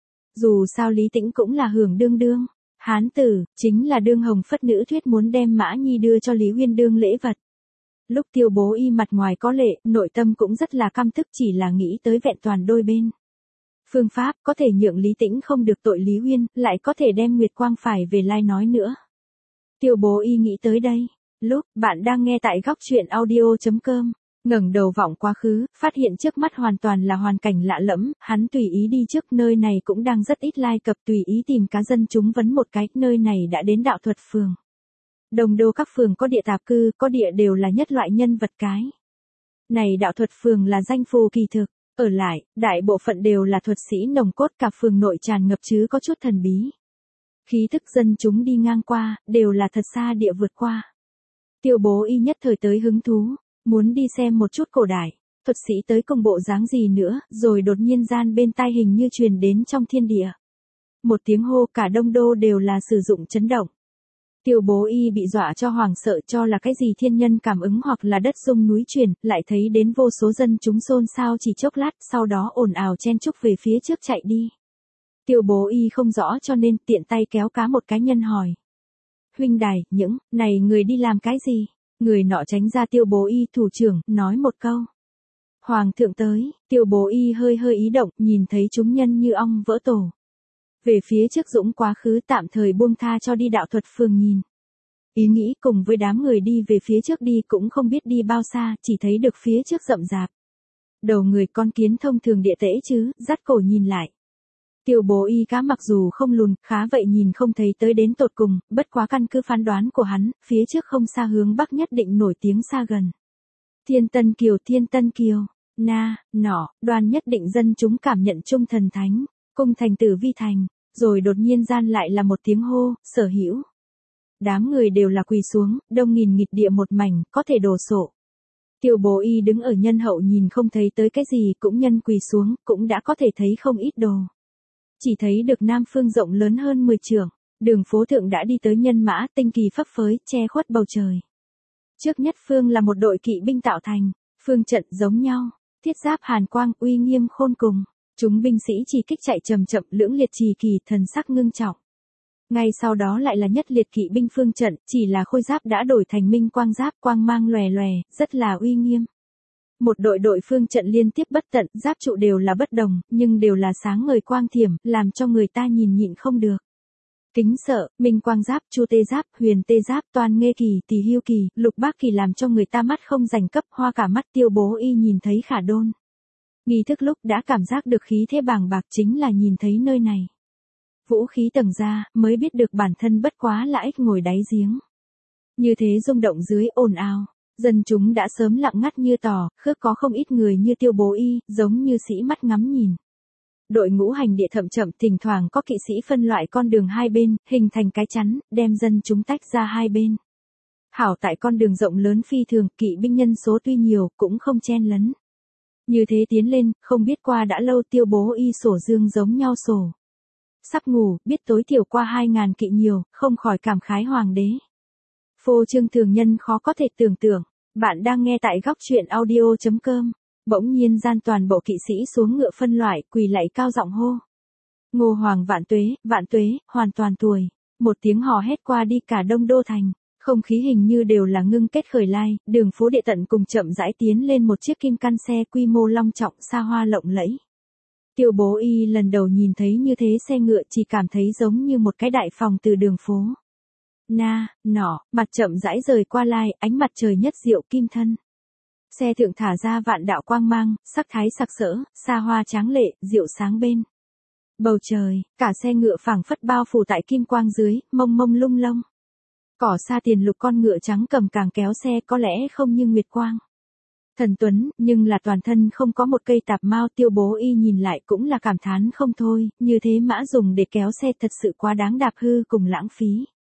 Dù sao Lý Tĩnh cũng là hưởng đương. Hán tử, chính là đương Hồng Phất Nữ thuyết muốn đem Mã Nhi đưa cho Lý Uyên đương lễ vật. Lúc Tiêu Bố Y mặt ngoài có lệ, nội tâm cũng rất là căm tức, chỉ là nghĩ tới vẹn toàn đôi bên. Phương pháp có thể nhượng Lý Tĩnh không được tội Lý Uyên, lại có thể đem Nguyệt Quang phải về lai nói nữa. Tiêu Bố Y nghĩ tới đây. Lúc bạn đang nghe tại góc chuyện audio.com, ngẩng đầu vọng quá khứ, phát hiện trước mắt hoàn toàn là hoàn cảnh lạ lẫm, hắn tùy ý đi trước nơi này cũng đang rất ít lai cập, tùy ý tìm cá dân chúng vấn một cái, nơi này đã đến đạo thuật phường. Đồng đô các phường có địa tạp cư, có địa đều là nhất loại nhân vật cái. Này đạo thuật phường là danh phù kỳ thực, ở lại, đại bộ phận đều là thuật sĩ nồng cốt, cả phường nội tràn ngập chứ có chút thần bí. Khí thức dân chúng đi ngang qua, đều là thật xa địa vượt qua. Tiêu Bố Y nhất thời tới hứng thú, muốn đi xem một chút cổ đại, thuật sĩ tới cùng bộ dáng gì nữa, rồi đột nhiên gian bên tai hình như truyền đến trong thiên địa. Một tiếng hô cả đông đô đều là sử dụng chấn động. Tiêu Bố Y bị dọa cho hoảng sợ, cho là cái gì thiên nhân cảm ứng hoặc là đất rung núi chuyển, lại thấy đến vô số dân chúng xôn xao chỉ chốc lát, sau đó ồn ào chen chúc về phía trước chạy đi. Tiêu Bố Y không rõ cho nên tiện tay kéo cá một cái nhân hỏi. Huynh đài, những này người đi làm cái gì? Người nọ tránh ra Tiêu Bố Y thủ trưởng, nói một câu. Hoàng thượng tới, Tiêu Bố Y hơi ý động, nhìn thấy chúng nhân như ong vỡ tổ. Về phía trước dũng quá khứ, tạm thời buông tha cho đi đạo thuật phường nhìn. Ý nghĩ cùng với đám người đi về phía trước đi cũng không biết đi bao xa, chỉ thấy được phía trước rậm rạp. Đầu người con kiến thông thường địa tễ chứ, dắt cổ nhìn lại. Tiêu Bố Y cá mặc dù không lùn, khá vậy nhìn không thấy tới đến tột cùng, bất quá căn cứ phán đoán của hắn, phía trước không xa hướng bắc nhất định nổi tiếng xa gần. Thiên Tân Kiều, na, nọ, đoàn nhất định dân chúng cảm nhận trung thần thánh, cung thành tử vi thành, rồi đột nhiên gian lại là một tiếng hô, sở hữu. Đám người đều là quỳ xuống, đông nghìn nghịt địa một mảnh, có thể đổ sộ. Tiêu Bố Y đứng ở nhân hậu nhìn không thấy tới cái gì, cũng nhân quỳ xuống, cũng đã có thể thấy không ít đồ. Chỉ thấy được nam phương rộng lớn hơn 10 trượng, đường phố thượng đã đi tới nhân mã, tinh kỳ phấp phới, che khuất bầu trời. Trước nhất phương là một đội kỵ binh tạo thành, phương trận giống nhau, thiết giáp hàn quang, uy nghiêm khôn cùng. Chúng binh sĩ chỉ kích chạy chậm chậm, lưỡng liệt trì kỳ, thần sắc ngưng trọng. Ngay sau đó lại là nhất liệt kỵ binh phương trận, chỉ là khôi giáp đã đổi thành minh quang giáp, quang mang lòe lòe, rất là uy nghiêm. Một đội phương trận liên tiếp bất tận, giáp trụ đều là bất đồng, nhưng đều là sáng ngời quang thiểm, làm cho người ta nhìn nhịn không được. Kính sợ, minh quang giáp, chu tê giáp, huyền tê giáp, toan nghê kỳ, tỳ hưu kỳ, lục bác kỳ làm cho người ta mắt không rành cấp, hoa cả mắt. Tiêu Bố Y nhìn thấy khả đôn. Nghi thức lúc đã cảm giác được khí thế bàng bạc, chính là nhìn thấy nơi này. Vũ khí tầng ra, mới biết được bản thân bất quá là ếch ngồi đáy giếng. Như thế rung động dưới ồn ào, dân chúng đã sớm lặng ngắt như tò, khước có không ít người như Tiêu Bố Y, giống như sĩ mắt ngắm nhìn. Đội ngũ hành địa thậm chậm, thỉnh thoảng có kỵ sĩ phân loại con đường hai bên, hình thành cái chắn, đem dân chúng tách ra hai bên. Hảo tại con đường rộng lớn phi thường, kỵ binh nhân số tuy nhiều, cũng không chen lấn. Như thế tiến lên, không biết qua đã lâu. Tiêu Bố Y sổ dương giống nhau sổ. Sắp ngủ, biết tối thiểu qua 2.000 kỵ nhiều, không khỏi cảm khái hoàng đế. Phô trương thường nhân khó có thể tưởng tượng. Bạn đang nghe tại góc chuyện audio.com. Bỗng nhiên gian toàn bộ kỵ sĩ xuống ngựa phân loại, quỳ lạy cao giọng hô. Ngô Hoàng vạn tuế, hoàn toàn tuổi. Một tiếng hò hét qua đi cả đông đô thành. Không khí hình như đều là ngưng kết khởi lai, đường phố địa tận cùng chậm rãi tiến lên một chiếc kim căn xe quy mô long trọng, xa hoa lộng lẫy. Tiêu Bố Y lần đầu nhìn thấy như thế xe ngựa, chỉ cảm thấy giống như một cái đại phòng từ đường phố. Na, nọ, mặt chậm rãi rời qua lai, ánh mặt trời nhất diệu kim thân. Xe thượng thả ra vạn đạo quang mang, sắc thái sặc sỡ, xa hoa tráng lệ, diệu sáng bên. Bầu trời, cả xe ngựa phảng phất bao phủ tại kim quang dưới, mông mông lung lông. Cỏ xa tiền lục con ngựa trắng cầm càng kéo xe có lẽ không như nguyệt quang. Thần tuấn, nhưng là toàn thân không có một cây tạp mao. Tiêu Bố Y nhìn lại cũng là cảm thán không thôi, như thế mã dùng để kéo xe thật sự quá đáng đạp hư cùng lãng phí.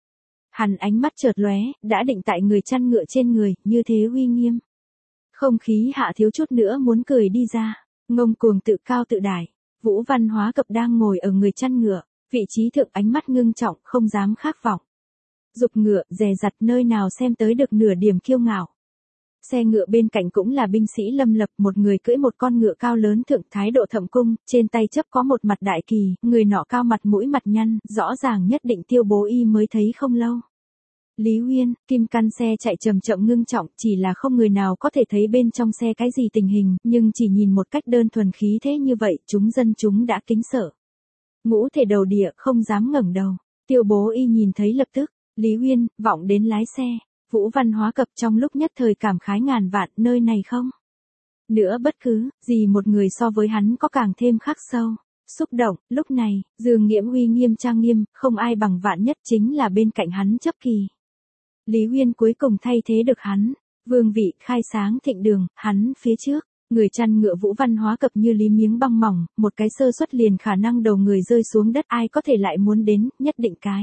Hắn ánh mắt chợt lóe, đã định tại người chăn ngựa trên người, như thế uy nghiêm. Không khí hạ thiếu chút nữa muốn cười đi ra, ngông cuồng tự cao tự đại. Vũ Văn Hóa Cập đang ngồi ở người chăn ngựa, vị trí thượng ánh mắt ngưng trọng, không dám khát vọng. Dục ngựa, dè dặt nơi nào xem tới được nửa điểm kiêu ngạo. Xe ngựa bên cạnh cũng là binh sĩ lâm lập, một người cưỡi một con ngựa cao lớn thượng thái độ thậm cung, trên tay chấp có một mặt đại kỳ, người nọ cao mặt mũi mặt nhăn, rõ ràng nhất định Tiêu Bố Y mới thấy không lâu. Lý Huyên, kim căn xe chạy chậm chậm ngưng trọng, chỉ là không người nào có thể thấy bên trong xe cái gì tình hình, nhưng chỉ nhìn một cách đơn thuần khí thế như vậy, chúng đã kính sợ. Ngũ thể đầu địa, không dám ngẩng đầu. Tiêu Bố Y nhìn thấy lập tức, Lý Huyên, vọng đến lái xe. Vũ Văn Hóa Cập trong lúc nhất thời cảm khái ngàn vạn, nơi này không nữa bất cứ gì một người so với hắn có càng thêm khắc sâu. Xúc động, lúc này, Dương Nghiễm uy nghiêm trang nghiêm, không ai bằng vạn nhất chính là bên cạnh hắn chấp kỳ. Lý Huyên cuối cùng thay thế được hắn, vương vị khai sáng thịnh đường, hắn phía trước, người chăn ngựa Vũ Văn Hóa Cập như lý miếng băng mỏng, một cái sơ suất liền khả năng đầu người rơi xuống đất, ai có thể lại muốn đến, nhất định cái.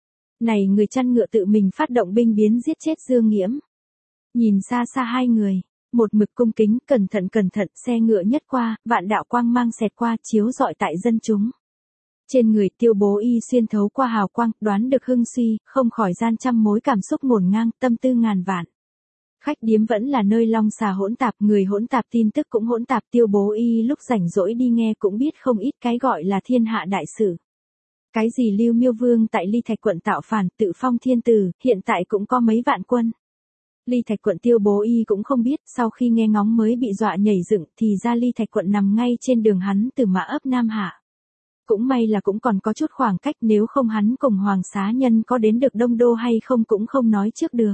Này người chăn ngựa tự mình phát động binh biến giết chết Dương Nghiễm. Nhìn xa xa hai người, một mực cung kính, cẩn thận, xe ngựa nhất qua, vạn đạo quang mang xẹt qua, chiếu rọi tại dân chúng. Trên người Tiêu Bố Y xuyên thấu qua hào quang, đoán được hưng suy, không khỏi gian trăm mối cảm xúc ngổn ngang, tâm tư ngàn vạn. Khách điếm vẫn là nơi long xà hỗn tạp, người hỗn tạp, tin tức cũng hỗn tạp. Tiêu Bố Y lúc rảnh rỗi đi nghe cũng biết không ít cái gọi là thiên hạ đại sự. Cái gì Lưu Miêu Vương tại Ly Thạch quận tạo phản, tự phong thiên tử, hiện tại cũng có mấy vạn quân. Ly Thạch quận Tiêu Bố Y cũng không biết, sau khi nghe ngóng mới bị dọa nhảy dựng, thì ra Ly Thạch quận nằm ngay trên đường hắn từ Mã Ấp Nam Hạ. Cũng may là cũng còn có chút khoảng cách, nếu không hắn cùng Hoàng Xá Nhân có đến được Đông Đô hay không cũng không nói trước được.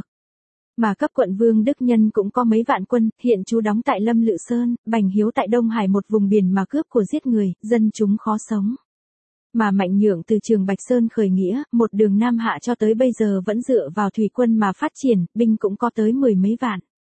Mà cấp quận Vương Đức Nhân cũng có mấy vạn quân, hiện trú đóng tại Lâm Lự Sơn, Bành Hiếu tại Đông Hải, một vùng biển mà cướp của giết người, dân chúng khó sống. Mà Mạnh Nhượng từ Trường Bạch Sơn khởi nghĩa, một đường Nam Hạ cho tới bây giờ vẫn dựa vào thủy quân mà phát triển, binh cũng có tới 10 mấy vạn.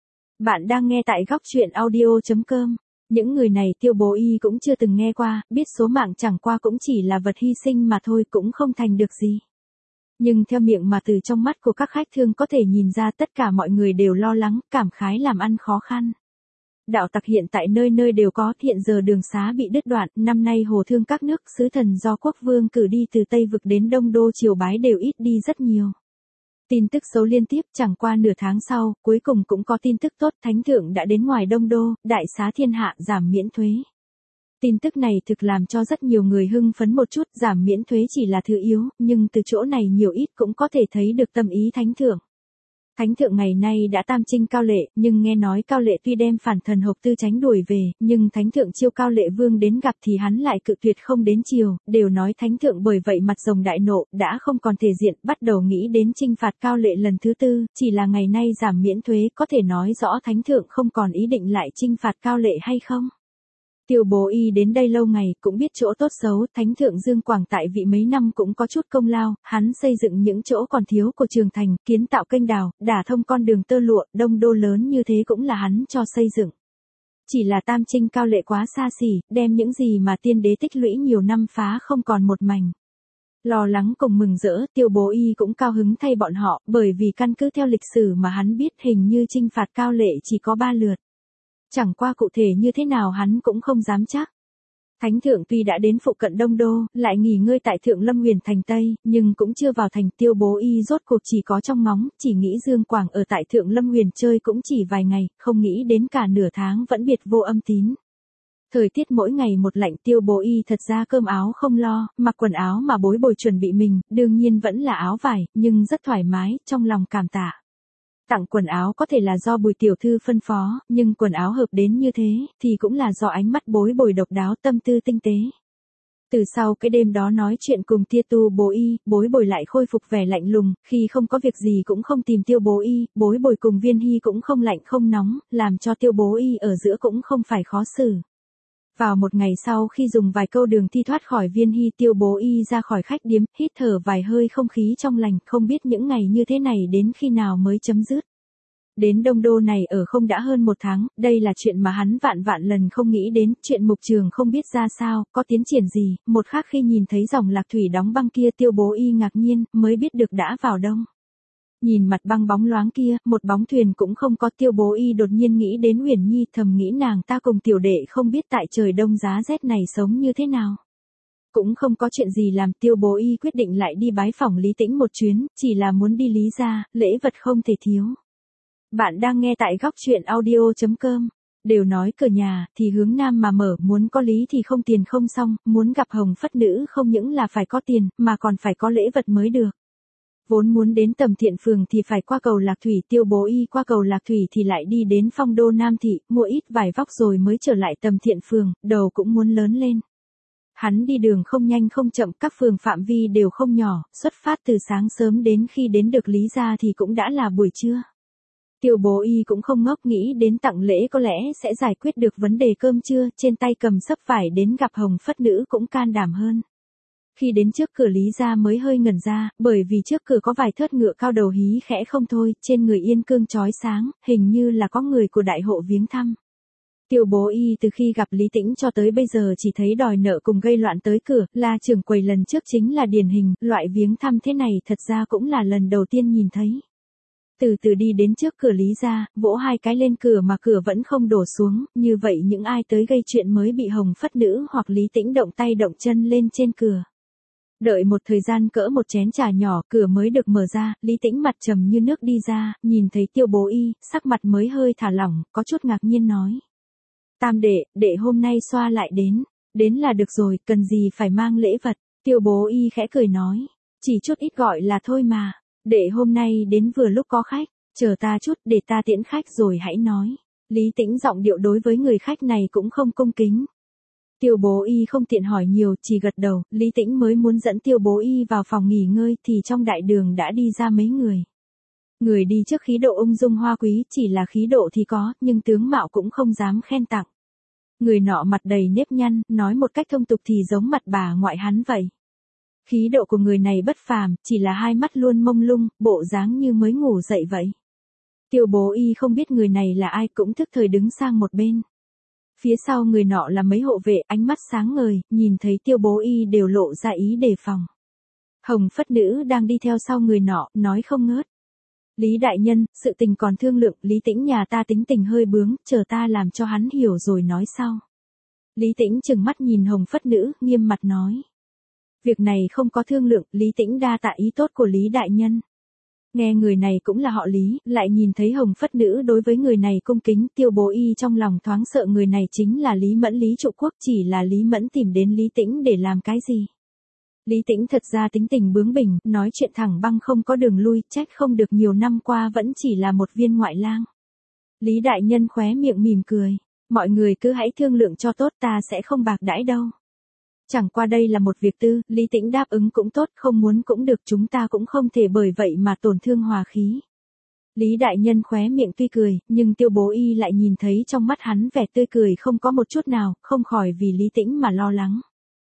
Bạn đang nghe tại góc truyện audio.com. Những người này Tiêu Bố Y cũng chưa từng nghe qua, biết số mạng chẳng qua cũng chỉ là vật hy sinh mà thôi, cũng không thành được gì. Nhưng theo miệng mà từ trong mắt của các khách thương có thể nhìn ra, tất cả mọi người đều lo lắng, cảm khái làm ăn khó khăn. Đạo tặc hiện tại nơi nơi đều có, hiện giờ đường xá bị đứt đoạn, năm nay hồ thương các nước sứ thần do quốc vương cử đi từ Tây Vực đến Đông Đô triều bái đều ít đi rất nhiều. Tin tức xấu liên tiếp, chẳng qua nửa tháng sau, cuối cùng cũng có tin tức tốt, Thánh thượng đã đến ngoài Đông Đô, đại xá thiên hạ, giảm miễn thuế. Tin tức này thực làm cho rất nhiều người hưng phấn một chút, giảm miễn thuế chỉ là thứ yếu, nhưng từ chỗ này nhiều ít cũng có thể thấy được tâm ý Thánh thượng. Thánh thượng ngày nay đã tam chinh Cao Lệ, nhưng nghe nói Cao Lệ tuy đem phản thần Hộc Tư tránh đuổi về, nhưng Thánh thượng chiêu Cao Lệ Vương đến gặp thì hắn lại cự tuyệt không đến chiều, đều nói Thánh thượng bởi vậy mặt rồng đại nộ, đã không còn thể diện, bắt đầu nghĩ đến chinh phạt Cao Lệ lần thứ tư, chỉ là ngày nay giảm miễn thuế có thể nói rõ Thánh thượng không còn ý định lại chinh phạt Cao Lệ hay không. Tiêu Bố Y đến đây lâu ngày, cũng biết chỗ tốt xấu, Thánh thượng Dương Quảng tại vị mấy năm cũng có chút công lao, hắn xây dựng những chỗ còn thiếu của Trường Thành, kiến tạo kênh đào, đả thông con đường tơ lụa, Đông Đô lớn như thế cũng là hắn cho xây dựng. Chỉ là tam chinh Cao Lệ quá xa xỉ, đem những gì mà tiên đế tích lũy nhiều năm phá không còn một mảnh. Lo lắng cùng mừng rỡ, Tiêu Bố Y cũng cao hứng thay bọn họ, bởi vì căn cứ theo lịch sử mà hắn biết hình như chinh phạt Cao Lệ chỉ có 3 lượt. Chẳng qua cụ thể như thế nào hắn cũng không dám chắc. Thánh thượng tuy đã đến phụ cận Đông Đô, lại nghỉ ngơi tại Thượng Lâm Huyền thành Tây, nhưng cũng chưa vào thành. Tiêu Bố Y rốt cuộc chỉ có trong ngóng, chỉ nghĩ Dương Quảng ở tại Thượng Lâm Huyền chơi cũng chỉ vài ngày, không nghĩ đến cả nửa tháng vẫn biệt vô âm tín. Thời tiết mỗi ngày một lạnh, Tiêu Bố Y thật ra cơm áo không lo, mặc quần áo mà bối bồi chuẩn bị mình, đương nhiên vẫn là áo vải, nhưng rất thoải mái, trong lòng cảm tạ. Tặng quần áo có thể là do Bùi tiểu thư phân phó, nhưng quần áo hợp đến như thế, thì cũng là do ánh mắt bối bồi độc đáo, tâm tư tinh tế. Từ sau cái đêm đó nói chuyện cùng Tu Bố Y, bối bồi lại khôi phục vẻ lạnh lùng, khi không có việc gì cũng không tìm Tiêu Bố Y, bối bồi cùng Viên Hy cũng không lạnh không nóng, làm cho Tiêu Bố Y ở giữa cũng không phải khó xử. Vào một ngày sau khi dùng vài câu đường thi thoát khỏi Viên Hy, Tiêu Bố Y ra khỏi khách điếm, hít thở vài hơi không khí trong lành, không biết những ngày như thế này đến khi nào mới chấm dứt. Đến Đông Đô này ở không đã hơn 1 tháng, đây là chuyện mà hắn vạn lần không nghĩ đến, chuyện Mục Trường không biết ra sao, có tiến triển gì, một khác khi nhìn thấy dòng Lạc Thủy đóng băng kia, Tiêu Bố Y ngạc nhiên, mới biết được đã vào đông. Nhìn mặt băng bóng loáng kia, một bóng thuyền cũng không có. Tiêu Bố Y đột nhiên nghĩ đến Uyển Nhi, thầm nghĩ nàng ta cùng tiểu đệ không biết tại trời đông giá rét này sống như thế nào. Cũng không có chuyện gì làm, Tiêu Bố Y quyết định lại đi bái phỏng Lý Tĩnh một chuyến, chỉ là muốn đi Lý gia, lễ vật không thể thiếu. Bạn đang nghe tại góc truyện audio.com. Đều nói cửa nhà thì hướng nam mà mở, muốn có lý thì không tiền không xong, muốn gặp Hồng Phất nữ không những là phải có tiền, mà còn phải có lễ vật mới được. Vốn muốn đến Tầm Thiện Phường thì phải qua cầu Lạc Thủy, Tiêu Bố Y qua cầu Lạc Thủy thì lại đi đến Phong Đô Nam Thị, mua ít vải vóc rồi mới trở lại Tầm Thiện Phường, đầu cũng muốn lớn lên. Hắn đi đường không nhanh không chậm, các phường phạm vi đều không nhỏ, xuất phát từ sáng sớm đến khi đến được Lý gia thì cũng đã là buổi trưa. Tiêu Bố Y cũng không ngốc, nghĩ đến tặng lễ có lẽ sẽ giải quyết được vấn đề cơm trưa, trên tay cầm xấp vải đến gặp Hồng Phất Nữ cũng can đảm hơn. Khi đến trước cửa Lý gia mới hơi ngẩn ra, bởi vì trước cửa có vài thớt ngựa cao đầu hí khẽ không thôi, trên người yên cương chói sáng, hình như là có người của đại hộ viếng thăm. Tiêu Bố Y từ khi gặp Lý Tĩnh cho tới bây giờ chỉ thấy đòi nợ cùng gây loạn tới cửa, La trưởng quầy lần trước chính là điển hình, loại viếng thăm thế này thật ra cũng là lần đầu tiên nhìn thấy. Từ từ đi đến trước cửa Lý gia, vỗ hai cái lên cửa mà cửa vẫn không đổ xuống, như vậy những ai tới gây chuyện mới bị Hồng Phất Nữ hoặc Lý Tĩnh động tay động chân lên trên cửa. Đợi một thời gian cỡ một chén trà nhỏ, cửa mới được mở ra, Lý Tĩnh mặt trầm như nước đi ra, nhìn thấy Tiêu Bố Y, sắc mặt mới hơi thả lỏng, có chút ngạc nhiên nói. Tam đệ hôm nay xoa lại đến là được rồi, cần gì phải mang lễ vật. Tiêu Bố Y khẽ cười nói, chỉ chút ít gọi là thôi mà, đệ hôm nay đến vừa lúc có khách, chờ ta chút để ta tiễn khách rồi hãy nói. Lý Tĩnh giọng điệu đối với người khách này cũng không cung kính. Tiêu Bố Y không tiện hỏi nhiều, chỉ gật đầu, Lý Tĩnh mới muốn dẫn Tiêu Bố Y vào phòng nghỉ ngơi thì trong đại đường đã đi ra mấy người. Người đi trước khí độ ung dung hoa quý, chỉ là khí độ thì có, nhưng tướng mạo cũng không dám khen tặng. Người nọ mặt đầy nếp nhăn, nói một cách thông tục thì giống mặt bà ngoại hắn vậy. Khí độ của người này bất phàm, chỉ là hai mắt luôn mông lung, bộ dáng như mới ngủ dậy vậy. Tiêu Bố Y không biết người này là ai, cũng thức thời đứng sang một bên. Phía sau người nọ là mấy hộ vệ, ánh mắt sáng ngời, nhìn thấy Tiêu Bố Y đều lộ ra ý đề phòng. Hồng Phất Nữ đang đi theo sau người nọ, nói không ngớt. Lý đại nhân, sự tình còn thương lượng, Lý Tĩnh nhà ta tính tình hơi bướng, chờ ta làm cho hắn hiểu rồi nói sau. Lý Tĩnh trừng mắt nhìn Hồng Phất Nữ, nghiêm mặt nói. Việc này không có thương lượng, Lý Tĩnh đa tạ ý tốt của Lý đại nhân. Nghe người này cũng là họ Lý, lại nhìn thấy Hồng Phất Nữ đối với người này cung kính, Tiêu Bố Y trong lòng thoáng sợ người này chính là Lý Mẫn Lý trụ quốc, chỉ là Lý Mẫn tìm đến Lý Tĩnh để làm cái gì. Lý Tĩnh thật ra tính tình bướng bỉnh, nói chuyện thẳng băng không có đường lui, trách không được nhiều năm qua vẫn chỉ là một viên ngoại lang. Lý đại nhân khóe miệng mỉm cười, mọi người cứ hãy thương lượng cho tốt, ta sẽ không bạc đãi đâu. Chẳng qua đây là một việc tư, Lý Tĩnh đáp ứng cũng tốt, không muốn cũng được, chúng ta cũng không thể bởi vậy mà tổn thương hòa khí. Lý đại nhân khóe miệng tuy cười, nhưng Tiêu Bố Y lại nhìn thấy trong mắt hắn vẻ tươi cười không có một chút nào, không khỏi vì Lý Tĩnh mà lo lắng.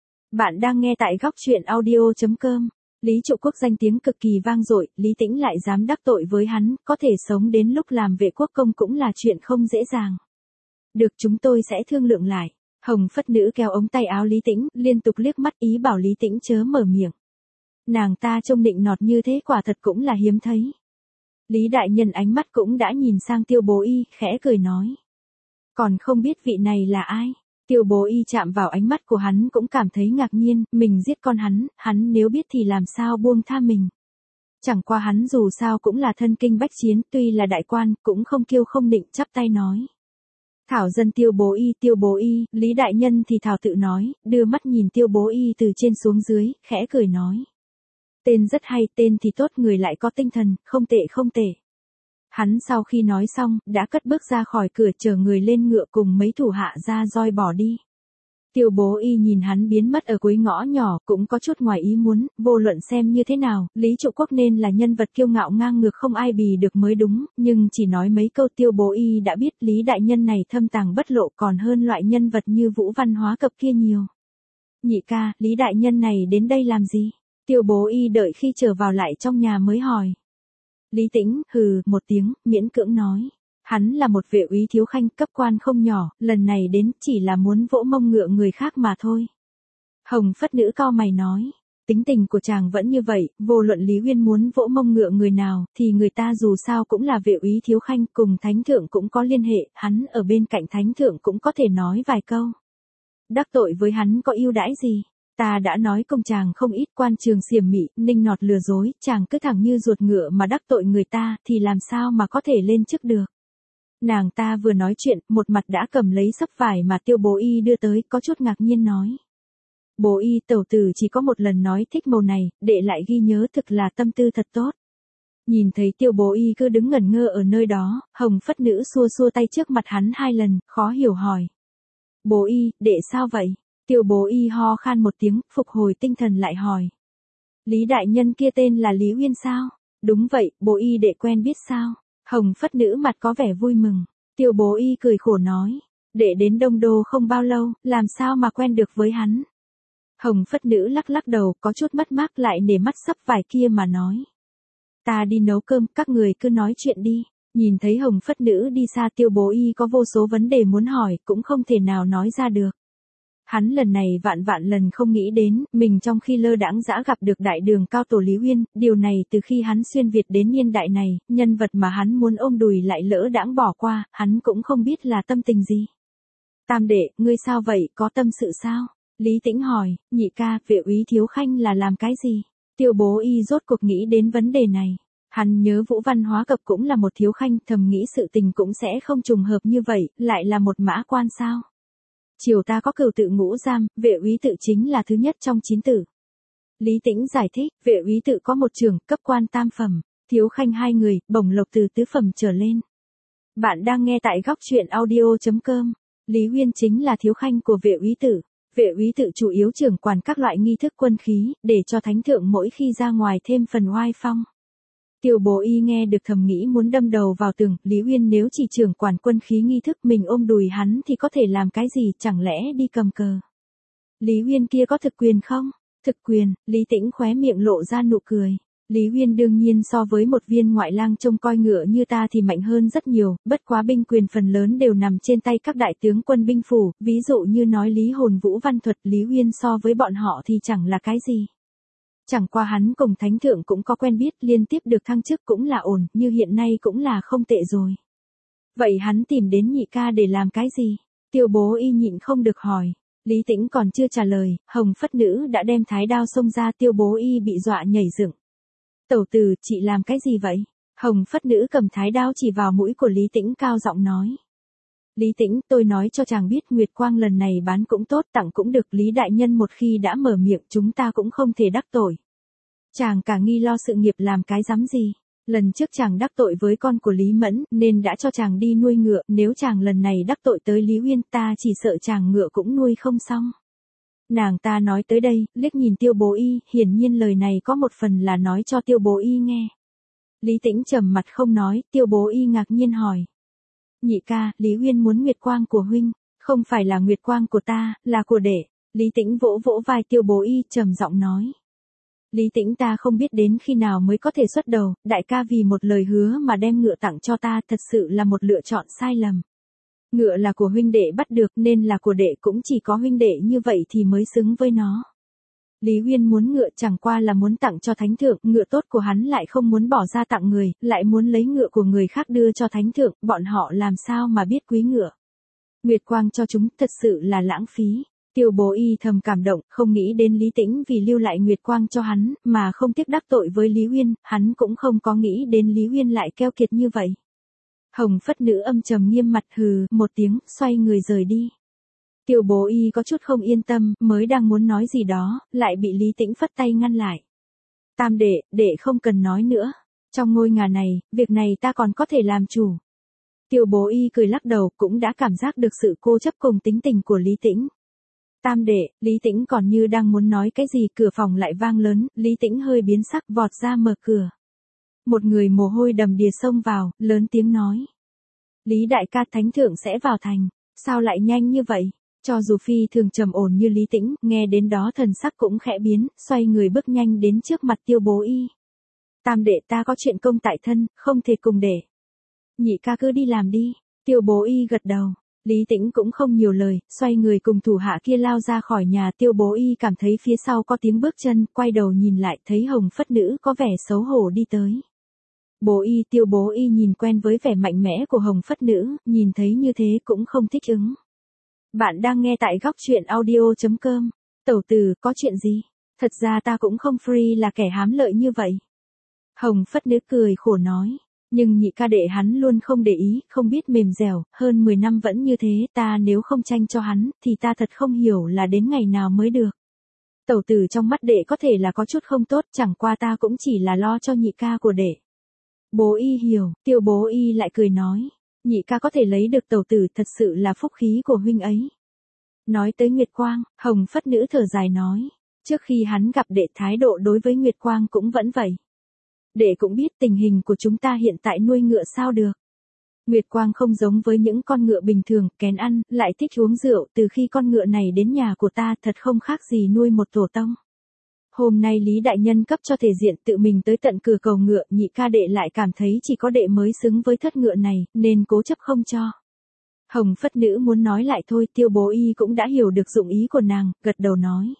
Bạn đang nghe tại góc truyện audio.com. Lý trụ quốc danh tiếng cực kỳ vang dội, Lý Tĩnh lại dám đắc tội với hắn, có thể sống đến lúc làm vệ quốc công cũng là chuyện không dễ dàng. Được, chúng tôi sẽ thương lượng lại. Hồng Phất Nữ kéo ống tay áo Lý Tĩnh, liên tục liếc mắt ý bảo Lý Tĩnh chớ mở miệng. Nàng ta trông nịnh nọt như thế quả thật cũng là hiếm thấy. Lý đại nhân ánh mắt cũng đã nhìn sang Tiêu Bố Y, khẽ cười nói. Còn không biết vị này là ai? Tiêu Bố Y chạm vào ánh mắt của hắn cũng cảm thấy ngạc nhiên, mình giết con hắn nếu biết thì làm sao buông tha mình. Chẳng qua hắn dù sao cũng là thân kinh bách chiến, tuy là đại quan, cũng không kiêu không nịnh, chắp tay nói. Thảo dân Tiêu Bố Y, Lý đại nhân thì thảo tự nói, đưa mắt nhìn Tiêu Bố Y từ trên xuống dưới, khẽ cười nói. Tên rất hay, tên thì tốt, người lại có tinh thần, không tệ. Hắn sau khi nói xong, đã cất bước ra khỏi cửa, chờ người lên ngựa cùng mấy thủ hạ ra roi bỏ đi. Tiêu Bố Y nhìn hắn biến mất ở cuối ngõ nhỏ, cũng có chút ngoài ý muốn, vô luận xem như thế nào, Lý trụ quốc nên là nhân vật kiêu ngạo ngang ngược không ai bì được mới đúng, nhưng chỉ nói mấy câu Tiêu Bố Y đã biết Lý đại nhân này thâm tàng bất lộ, còn hơn loại nhân vật như Vũ Văn Hóa Cập kia nhiều. Nhị ca, Lý đại nhân này đến đây làm gì? Tiêu Bố Y đợi khi trở vào lại trong nhà mới hỏi. Lý Tĩnh hừ một tiếng, miễn cưỡng nói. Hắn là một vệ úy thiếu khanh, cấp quan không nhỏ, lần này đến chỉ là muốn vỗ mông ngựa người khác mà thôi. Hồng Phất Nữ cau mày nói. Tính tình của chàng vẫn như vậy, vô luận Lý Uyên muốn vỗ mông ngựa người nào, thì người ta dù sao cũng là vệ úy thiếu khanh, cùng thánh thượng cũng có liên hệ, hắn ở bên cạnh thánh thượng cũng có thể nói vài câu. Đắc tội với hắn có ưu đãi gì? Ta đã nói cùng chàng không ít, quan trường xiểm mị, ninh nọt lừa dối, chàng cứ thẳng như ruột ngựa mà đắc tội người ta, thì làm sao mà có thể lên chức được. Nàng ta vừa nói chuyện, một mặt đã cầm lấy xấp vải mà Tiêu Bố Y đưa tới, có chút ngạc nhiên nói. Bố y tẩu tử chỉ có một lần nói thích màu này, đệ lại ghi nhớ thực là tâm tư thật tốt. Nhìn thấy tiêu bố y cứ đứng ngẩn ngơ ở nơi đó, hồng phất nữ xua xua tay trước mặt hắn 2 lần, khó hiểu hỏi. Bố y, đệ sao vậy? Tiêu bố y ho khan một tiếng, phục hồi tinh thần lại hỏi. Lý đại nhân kia tên là Lý Uyên sao? Đúng vậy, bố y đệ quen biết sao? Hồng phất nữ mặt có vẻ vui mừng. Tiêu bố y cười khổ nói. Đệ đến Đông Đô không bao lâu, làm sao mà quen được với hắn? Hồng phất nữ lắc lắc đầu, có chút mất mát lại nể mắt sắp vải kia mà nói. Ta đi nấu cơm, các người cứ nói chuyện đi. Nhìn thấy hồng phất nữ đi xa, tiêu bố y có vô số vấn đề muốn hỏi, cũng không thể nào nói ra được. Hắn lần này vạn vạn lần không nghĩ đến, mình trong khi lơ đãng dã gặp được đại đường cao tổ Lý Uyên, điều này từ khi hắn xuyên Việt đến niên đại này, nhân vật mà hắn muốn ôm đùi lại lỡ đãng bỏ qua, hắn cũng không biết là tâm tình gì. Tam đệ, ngươi sao vậy, có tâm sự sao? Lý Tĩnh hỏi. Nhị ca, vệ úy Thiếu Khanh là làm cái gì? Tiêu bố y rốt cuộc nghĩ đến vấn đề này. Hắn nhớ Vũ Văn Hóa Cập cũng là một thiếu khanh, thầm nghĩ sự tình cũng sẽ không trùng hợp như vậy, lại là một mã quan sao? Triều ta có cửu tự ngũ giam, vệ úy tự chính là thứ nhất trong 9 tử. Lý Tĩnh giải thích, vệ úy tự có một trưởng, cấp quan tam phẩm, thiếu khanh 2 người, bổng lộc từ tứ phẩm trở lên. Bạn đang nghe tại góc truyện audio.com. Lý Uyên chính là thiếu khanh của vệ úy tự. Vệ úy tự chủ yếu trưởng quản các loại nghi thức quân khí, để cho thánh thượng mỗi khi ra ngoài thêm phần oai phong. Tiêu bố y nghe được thầm nghĩ muốn đâm đầu vào tường, Lý Uyên nếu chỉ trưởng quản quân khí nghi thức mình ôm đùi hắn thì có thể làm cái gì, chẳng lẽ đi cầm cờ. Lý Uyên kia có thực quyền không? Thực quyền, Lý Tĩnh khóe miệng lộ ra nụ cười. Lý Uyên đương nhiên so với một viên ngoại lang trông coi ngựa như ta thì mạnh hơn rất nhiều, bất quá binh quyền phần lớn đều nằm trên tay các đại tướng quân binh phủ, ví dụ như nói Lý Hồn Vũ Văn Thuật, Lý Uyên so với bọn họ thì chẳng là cái gì. Chẳng qua hắn cùng thánh thượng cũng có quen biết, liên tiếp được thăng chức cũng là ổn, như hiện nay cũng là không tệ rồi. Vậy hắn tìm đến nhị ca để làm cái gì? Tiêu bố y nhịn không được hỏi. Lý Tĩnh còn chưa trả lời, hồng phất nữ đã đem thái đao xông ra, tiêu bố y bị dọa nhảy dựng. Tẩu tử, chị làm cái gì vậy? Hồng phất nữ cầm thái đao chỉ vào mũi của Lý Tĩnh cao giọng nói. Lý Tĩnh, tôi nói cho chàng biết Nguyệt Quang lần này bán cũng tốt, tặng cũng được, Lý đại nhân một khi đã mở miệng chúng ta cũng không thể đắc tội. Chàng cả nghi lo sự nghiệp làm cái dám gì? Lần trước chàng đắc tội với con của Lý Mẫn, nên đã cho chàng đi nuôi ngựa, nếu chàng lần này đắc tội tới Lý Uyên, ta chỉ sợ chàng ngựa cũng nuôi không xong. Nàng ta nói tới đây, liếc nhìn tiêu bố y, hiển nhiên lời này có một phần là nói cho tiêu bố y nghe. Lý Tĩnh trầm mặt không nói, tiêu bố y ngạc nhiên hỏi. Nhị ca, Lý Uyên muốn nguyệt quang của huynh, không phải là nguyệt quang của ta, là của đệ. Lý Tĩnh vỗ vỗ vai tiêu bố y, trầm giọng nói. Lý Tĩnh, ta không biết đến khi nào mới có thể xuất đầu, đại ca vì một lời hứa mà đem ngựa tặng cho ta, thật sự là một lựa chọn sai lầm. Ngựa là của huynh đệ bắt được nên là của đệ, cũng chỉ có huynh đệ như vậy thì mới xứng với nó. Lý Uyên muốn ngựa chẳng qua là muốn tặng cho thánh thượng, ngựa tốt của hắn lại không muốn bỏ ra tặng người, lại muốn lấy ngựa của người khác đưa cho thánh thượng, bọn họ làm sao mà biết quý ngựa. Nguyệt quang cho chúng thật sự là lãng phí. Tiêu bố y thầm cảm động, không nghĩ đến Lý Tĩnh vì lưu lại nguyệt quang cho hắn, mà không tiếc đắc tội với Lý Uyên, hắn cũng không có nghĩ đến Lý Uyên lại keo kiệt như vậy. Hồng phất nữ âm trầm nghiêm mặt hừ một tiếng, xoay người rời đi. Tiêu bố y có chút không yên tâm, mới đang muốn nói gì đó, lại bị Lý Tĩnh phất tay ngăn lại. Tam đệ không cần nói nữa. Trong ngôi nhà này, việc này ta còn có thể làm chủ. Tiêu bố y cười lắc đầu, cũng đã cảm giác được sự cô chấp cùng tính tình của Lý Tĩnh. Tam đệ, Lý Tĩnh còn như đang muốn nói cái gì, cửa phòng lại vang lớn, Lý Tĩnh hơi biến sắc vọt ra mở cửa. Một người mồ hôi đầm đìa xông vào, lớn tiếng nói. Lý đại ca, thánh thượng sẽ vào thành, sao lại nhanh như vậy? Cho dù phi thường trầm ổn như Lý Tĩnh, nghe đến đó thần sắc cũng khẽ biến, xoay người bước nhanh đến trước mặt tiêu bố y. Tam đệ, ta có chuyện công tại thân, không thể cùng để. Nhị ca cứ đi làm đi. Tiêu bố y gật đầu. Lý Tĩnh cũng không nhiều lời, xoay người cùng thủ hạ kia lao ra khỏi nhà. Tiêu bố y cảm thấy phía sau có tiếng bước chân, quay đầu nhìn lại thấy hồng phất nữ có vẻ xấu hổ đi tới. Bố y, tiêu bố y nhìn quen với vẻ mạnh mẽ của hồng phất nữ, nhìn thấy như thế cũng không thích ứng. Bạn đang nghe tại góc truyện audio.com. Tẩu tử, có chuyện gì? Thật ra ta cũng không free là kẻ hám lợi như vậy. Hồng phất nữ cười khổ nói. Nhưng nhị ca đệ hắn luôn không để ý, không biết mềm dẻo, hơn 10 năm vẫn như thế, ta nếu không tranh cho hắn, thì ta thật không hiểu là đến ngày nào mới được. Tẩu tử trong mắt đệ có thể là có chút không tốt, chẳng qua ta cũng chỉ là lo cho nhị ca của đệ. Bố y hiểu, Tiêu bố y lại cười nói. Nhị ca có thể lấy được tẩu tử thật sự là phúc khí của huynh ấy. Nói tới Nguyệt Quang, Hồng Phất Nữ thở dài nói. Trước khi hắn gặp đệ thái độ đối với Nguyệt Quang cũng vẫn vậy. Đệ cũng biết tình hình của chúng ta hiện tại nuôi ngựa sao được. Nguyệt Quang không giống với những con ngựa bình thường, kén ăn, lại thích uống rượu, từ khi con ngựa này đến nhà của ta thật không khác gì nuôi một tổ tông. Hôm nay Lý Đại Nhân cấp cho thể diện tự mình tới tận cửa cầu ngựa, nhị ca đệ lại cảm thấy chỉ có đệ mới xứng với thất ngựa này, nên cố chấp không cho. Hồng Phất Nữ muốn nói lại thôi, Tiêu bố y cũng đã hiểu được dụng ý của nàng, gật đầu nói.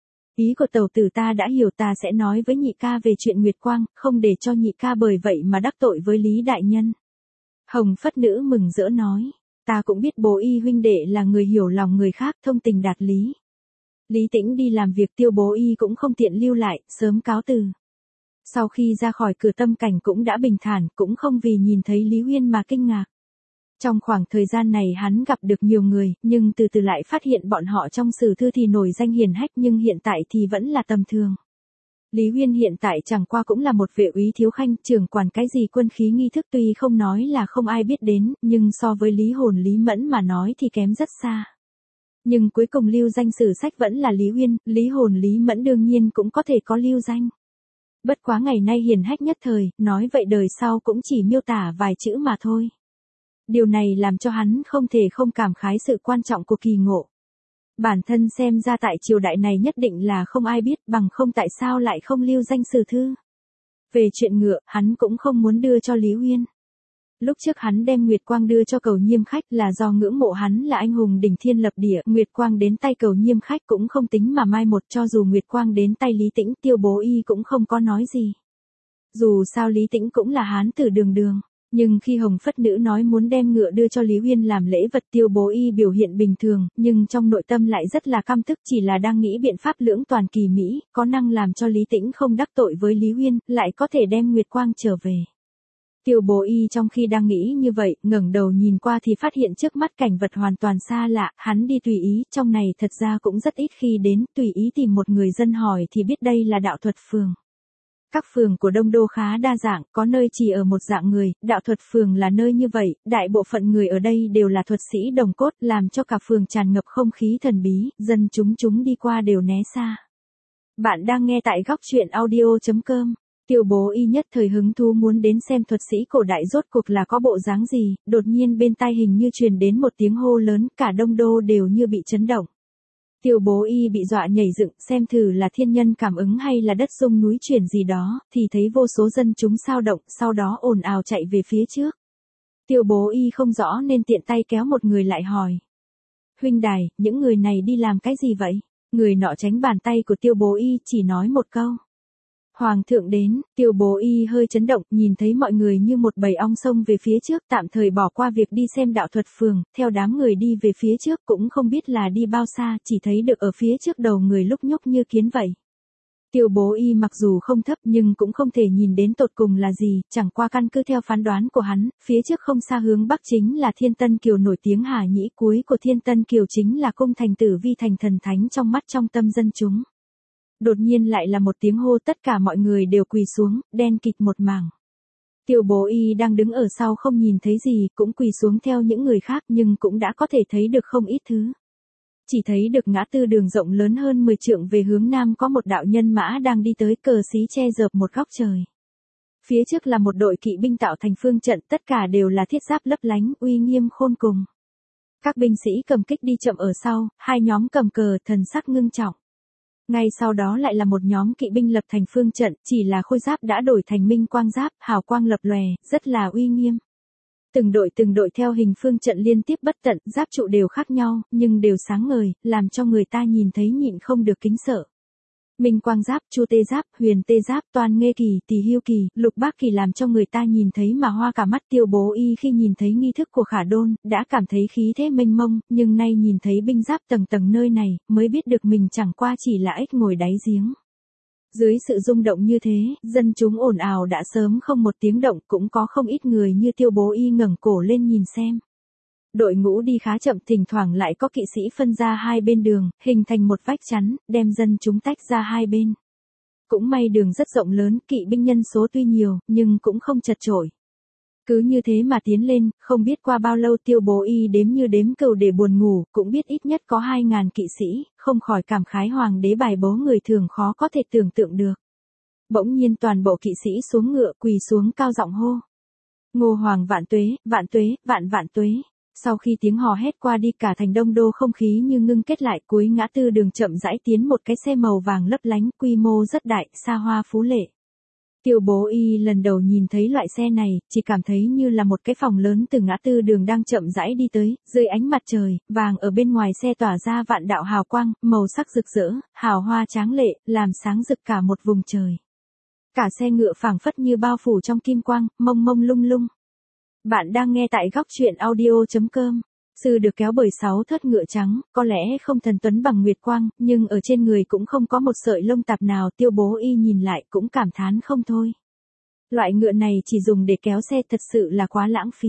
Ý của tẩu tử ta đã hiểu, ta sẽ nói với nhị ca về chuyện Nguyệt Quang, không để cho nhị ca bởi vậy mà đắc tội với Lý Đại Nhân. Hồng Phất Nữ mừng rỡ nói, ta cũng biết bố y huynh đệ là người hiểu lòng người khác, thông tình đạt lý. Lý Tĩnh đi làm việc, Tiêu bố y cũng không tiện lưu lại, sớm cáo từ. Sau khi ra khỏi cửa tâm cảnh cũng đã bình thản, cũng không vì nhìn thấy Lý Huyên mà kinh ngạc. Trong khoảng thời gian này hắn gặp được nhiều người, nhưng từ từ lại phát hiện bọn họ trong sử thư thì nổi danh hiển hách nhưng hiện tại thì vẫn là tầm thường. Lý Huyên hiện tại chẳng qua cũng là một vệ úy thiếu khanh, trưởng quản cái gì quân khí nghi thức tuy không nói là không ai biết đến, nhưng so với Lý Hồn Lý Mẫn mà nói thì kém rất xa. Nhưng cuối cùng lưu danh sử sách vẫn là Lý Huyên, Lý Hồn Lý Mẫn đương nhiên cũng có thể có lưu danh. Bất quá ngày nay hiển hách nhất thời, nói vậy đời sau cũng chỉ miêu tả vài chữ mà thôi. Điều này làm cho hắn không thể không cảm khái sự quan trọng của kỳ ngộ. Bản thân xem ra tại triều đại này nhất định là không ai biết, bằng không tại sao lại không lưu danh sử thư. Về chuyện ngựa, hắn cũng không muốn đưa cho Lý Huyên. Lúc trước hắn đem Nguyệt Quang đưa cho Cầu Nhiêm Khách là do ngưỡng mộ hắn là anh hùng đỉnh thiên lập địa, Nguyệt Quang đến tay Cầu Nhiêm Khách cũng không tính mà mai một, cho dù Nguyệt Quang đến tay Lý Tĩnh, Tiêu bố y cũng không có nói gì. Dù sao Lý Tĩnh cũng là hán tử đường đường. Nhưng khi Hồng Phất Nữ nói muốn đem ngựa đưa cho Lý Huyên làm lễ vật, Tiêu bố y biểu hiện bình thường, nhưng trong nội tâm lại rất là căm tức, chỉ là đang nghĩ biện pháp lưỡng toàn kỳ mỹ, có năng làm cho Lý Tĩnh không đắc tội với Lý Huyên, lại có thể đem Nguyệt Quang trở về. Tiêu bố y trong khi đang nghĩ như vậy, ngẩng đầu nhìn qua thì phát hiện trước mắt cảnh vật hoàn toàn xa lạ, hắn đi tùy ý, trong này thật ra cũng rất ít khi đến, tùy ý tìm một người dân hỏi thì biết đây là đạo thuật phường. Các phường của Đông Đô khá đa dạng, có nơi chỉ ở một dạng người, đạo thuật phường là nơi như vậy, đại bộ phận người ở đây đều là thuật sĩ đồng cốt, làm cho cả phường tràn ngập không khí thần bí, dân chúng đi qua đều né xa. Bạn đang nghe tại góc truyện audio.com. Tiêu bố y nhất thời hứng thú muốn đến xem thuật sĩ cổ đại rốt cuộc là có bộ dáng gì, đột nhiên bên tai hình như truyền đến một tiếng hô lớn, cả Đông Đô đều như bị chấn động. Tiêu bố y bị dọa nhảy dựng, xem thử là thiên nhân cảm ứng hay là đất rung núi chuyển gì đó, thì thấy vô số dân chúng sao động, sau đó ồn ào chạy về phía trước. Tiêu bố y không rõ nên tiện tay kéo một người lại hỏi. Huynh đài, những người này đi làm cái gì vậy? Người nọ tránh bàn tay của tiêu bố y, chỉ nói một câu. Hoàng thượng đến, Tiêu bố y hơi chấn động, nhìn thấy mọi người như một bầy ong xông về phía trước, tạm thời bỏ qua việc đi xem đạo thuật phường, theo đám người đi về phía trước, cũng không biết là đi bao xa, chỉ thấy được ở phía trước đầu người lúc nhúc như kiến vậy. Tiêu bố y mặc dù không thấp nhưng cũng không thể nhìn đến tột cùng là gì, chẳng qua căn cứ theo phán đoán của hắn, phía trước không xa hướng bắc chính là Thiên Tân Kiều nổi tiếng Hà Nhĩ, cuối của Thiên Tân Kiều chính là cung thành Tử Vi thành thần thánh trong mắt trong tâm dân chúng. Đột nhiên lại là một tiếng hô, tất cả mọi người đều quỳ xuống, đen kịt một mảng. Tiêu bố y đang đứng ở sau không nhìn thấy gì, cũng quỳ xuống theo những người khác nhưng cũng đã có thể thấy được không ít thứ. Chỉ thấy được ngã tư đường rộng lớn hơn 10 trượng về hướng nam có một đạo nhân mã đang đi tới, cờ xí che dợp một góc trời. Phía trước là một đội kỵ binh tạo thành phương trận, tất cả đều là thiết giáp lấp lánh, uy nghiêm khôn cùng. Các binh sĩ cầm kích đi chậm ở sau, hai nhóm cầm cờ, thần sắc ngưng trọng. Ngay sau đó lại là một nhóm kỵ binh lập thành phương trận, chỉ là khôi giáp đã đổi thành minh quang giáp, hào quang lập lòe, rất là uy nghiêm. Từng đội theo hình phương trận liên tiếp bất tận, giáp trụ đều khác nhau, nhưng đều sáng ngời, làm cho người ta nhìn thấy nhịn không được kính sợ. Minh quang giáp, chu tê giáp, huyền tê giáp, toan nghê kỳ, tỳ hưu kỳ, lục bác kỳ làm cho người ta nhìn thấy mà hoa cả mắt. Tiêu bố y khi nhìn thấy nghi thức của Khả Đôn, đã cảm thấy khí thế mênh mông, nhưng nay nhìn thấy binh giáp tầng tầng nơi này, mới biết được mình chẳng qua chỉ là ếch ngồi đáy giếng. Dưới sự rung động như thế, dân chúng ồn ào đã sớm không một tiếng động, cũng có không ít người như tiêu bố y ngẩng cổ lên nhìn xem. Đội ngũ đi khá chậm, thỉnh thoảng lại có kỵ sĩ phân ra hai bên đường, hình thành một vách chắn, đem dân chúng tách ra hai bên. Cũng may đường rất rộng lớn, kỵ binh nhân số tuy nhiều, nhưng cũng không chật chội. Cứ như thế mà tiến lên, không biết qua bao lâu Tiêu Bố Y đếm như đếm cừu để buồn ngủ, cũng biết ít nhất có 2.000 kỵ sĩ, không khỏi cảm khái hoàng đế bài bố người thường khó có thể tưởng tượng được. Bỗng nhiên toàn bộ kỵ sĩ xuống ngựa, quỳ xuống cao giọng hô. Ngô Hoàng vạn tuế, vạn tuế, vạn vạn tuế. Sau khi tiếng hò hét qua đi, cả thành Đông Đô không khí như ngưng kết lại, cuối ngã tư đường chậm rãi tiến một cái xe màu vàng lấp lánh, quy mô rất đại, xa hoa phú lệ. Tiêu Bố Y lần đầu nhìn thấy loại xe này, chỉ cảm thấy như là một cái phòng lớn từ ngã tư đường đang chậm rãi đi tới, dưới ánh mặt trời, vàng ở bên ngoài xe tỏa ra vạn đạo hào quang, màu sắc rực rỡ, hào hoa tráng lệ, làm sáng rực cả một vùng trời. Cả xe ngựa phảng phất như bao phủ trong kim quang, mông mông lung lung. Bạn đang nghe tại góc truyện audio.com. Sư được kéo bởi 6 thớt ngựa trắng, có lẽ không thần tuấn bằng Nguyệt Quang, nhưng ở trên người cũng không có một sợi lông tạp nào. Tiêu Bố Y nhìn lại cũng cảm thán không thôi. Loại ngựa này chỉ dùng để kéo xe thật sự là quá lãng phí.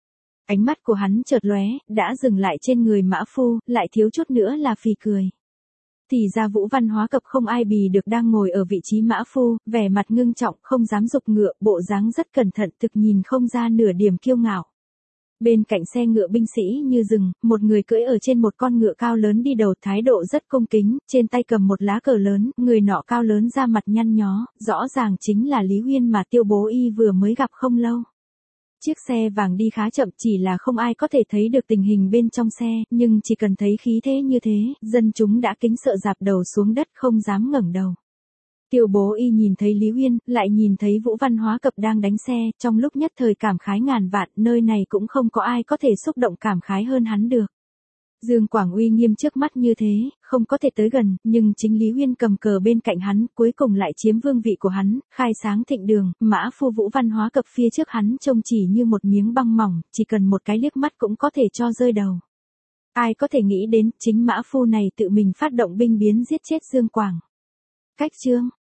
Ánh mắt của hắn chợt lóe, đã dừng lại trên người mã phu, lại thiếu chút nữa là phì cười. Thì ra Vũ Văn Hóa Cập không ai bì được đang ngồi ở vị trí mã phu, vẻ mặt ngưng trọng, không dám giục ngựa, bộ dáng rất cẩn thận, thực nhìn không ra nửa điểm kiêu ngạo. Bên cạnh xe ngựa binh sĩ như rừng, một người cưỡi ở trên một con ngựa cao lớn đi đầu, thái độ rất cung kính, trên tay cầm một lá cờ lớn, người nọ cao lớn da mặt nhăn nhó, rõ ràng chính là Lý Huyên mà Tiêu Bố Y vừa mới gặp không lâu. Chiếc xe vàng đi khá chậm, chỉ là không ai có thể thấy được tình hình bên trong xe, nhưng chỉ cần thấy khí thế như thế, dân chúng đã kính sợ rạp đầu xuống đất không dám ngẩng đầu. Tiêu Bố Y nhìn thấy Lý Huyên, lại nhìn thấy Vũ Văn Hóa Cập đang đánh xe, trong lúc nhất thời cảm khái ngàn vạn, nơi này cũng không có ai có thể xúc động cảm khái hơn hắn được. Dương Quảng uy nghiêm trước mắt như thế, không có thể tới gần, nhưng chính Lý Huyên cầm cờ bên cạnh hắn, cuối cùng lại chiếm vương vị của hắn, khai sáng thịnh đường, mã phu Vũ Văn Hóa Cập phía trước hắn trông chỉ như một miếng băng mỏng, chỉ cần một cái liếc mắt cũng có thể cho rơi đầu. Ai có thể nghĩ đến, chính mã phu này tự mình phát động binh biến giết chết Dương Quảng. Cách chương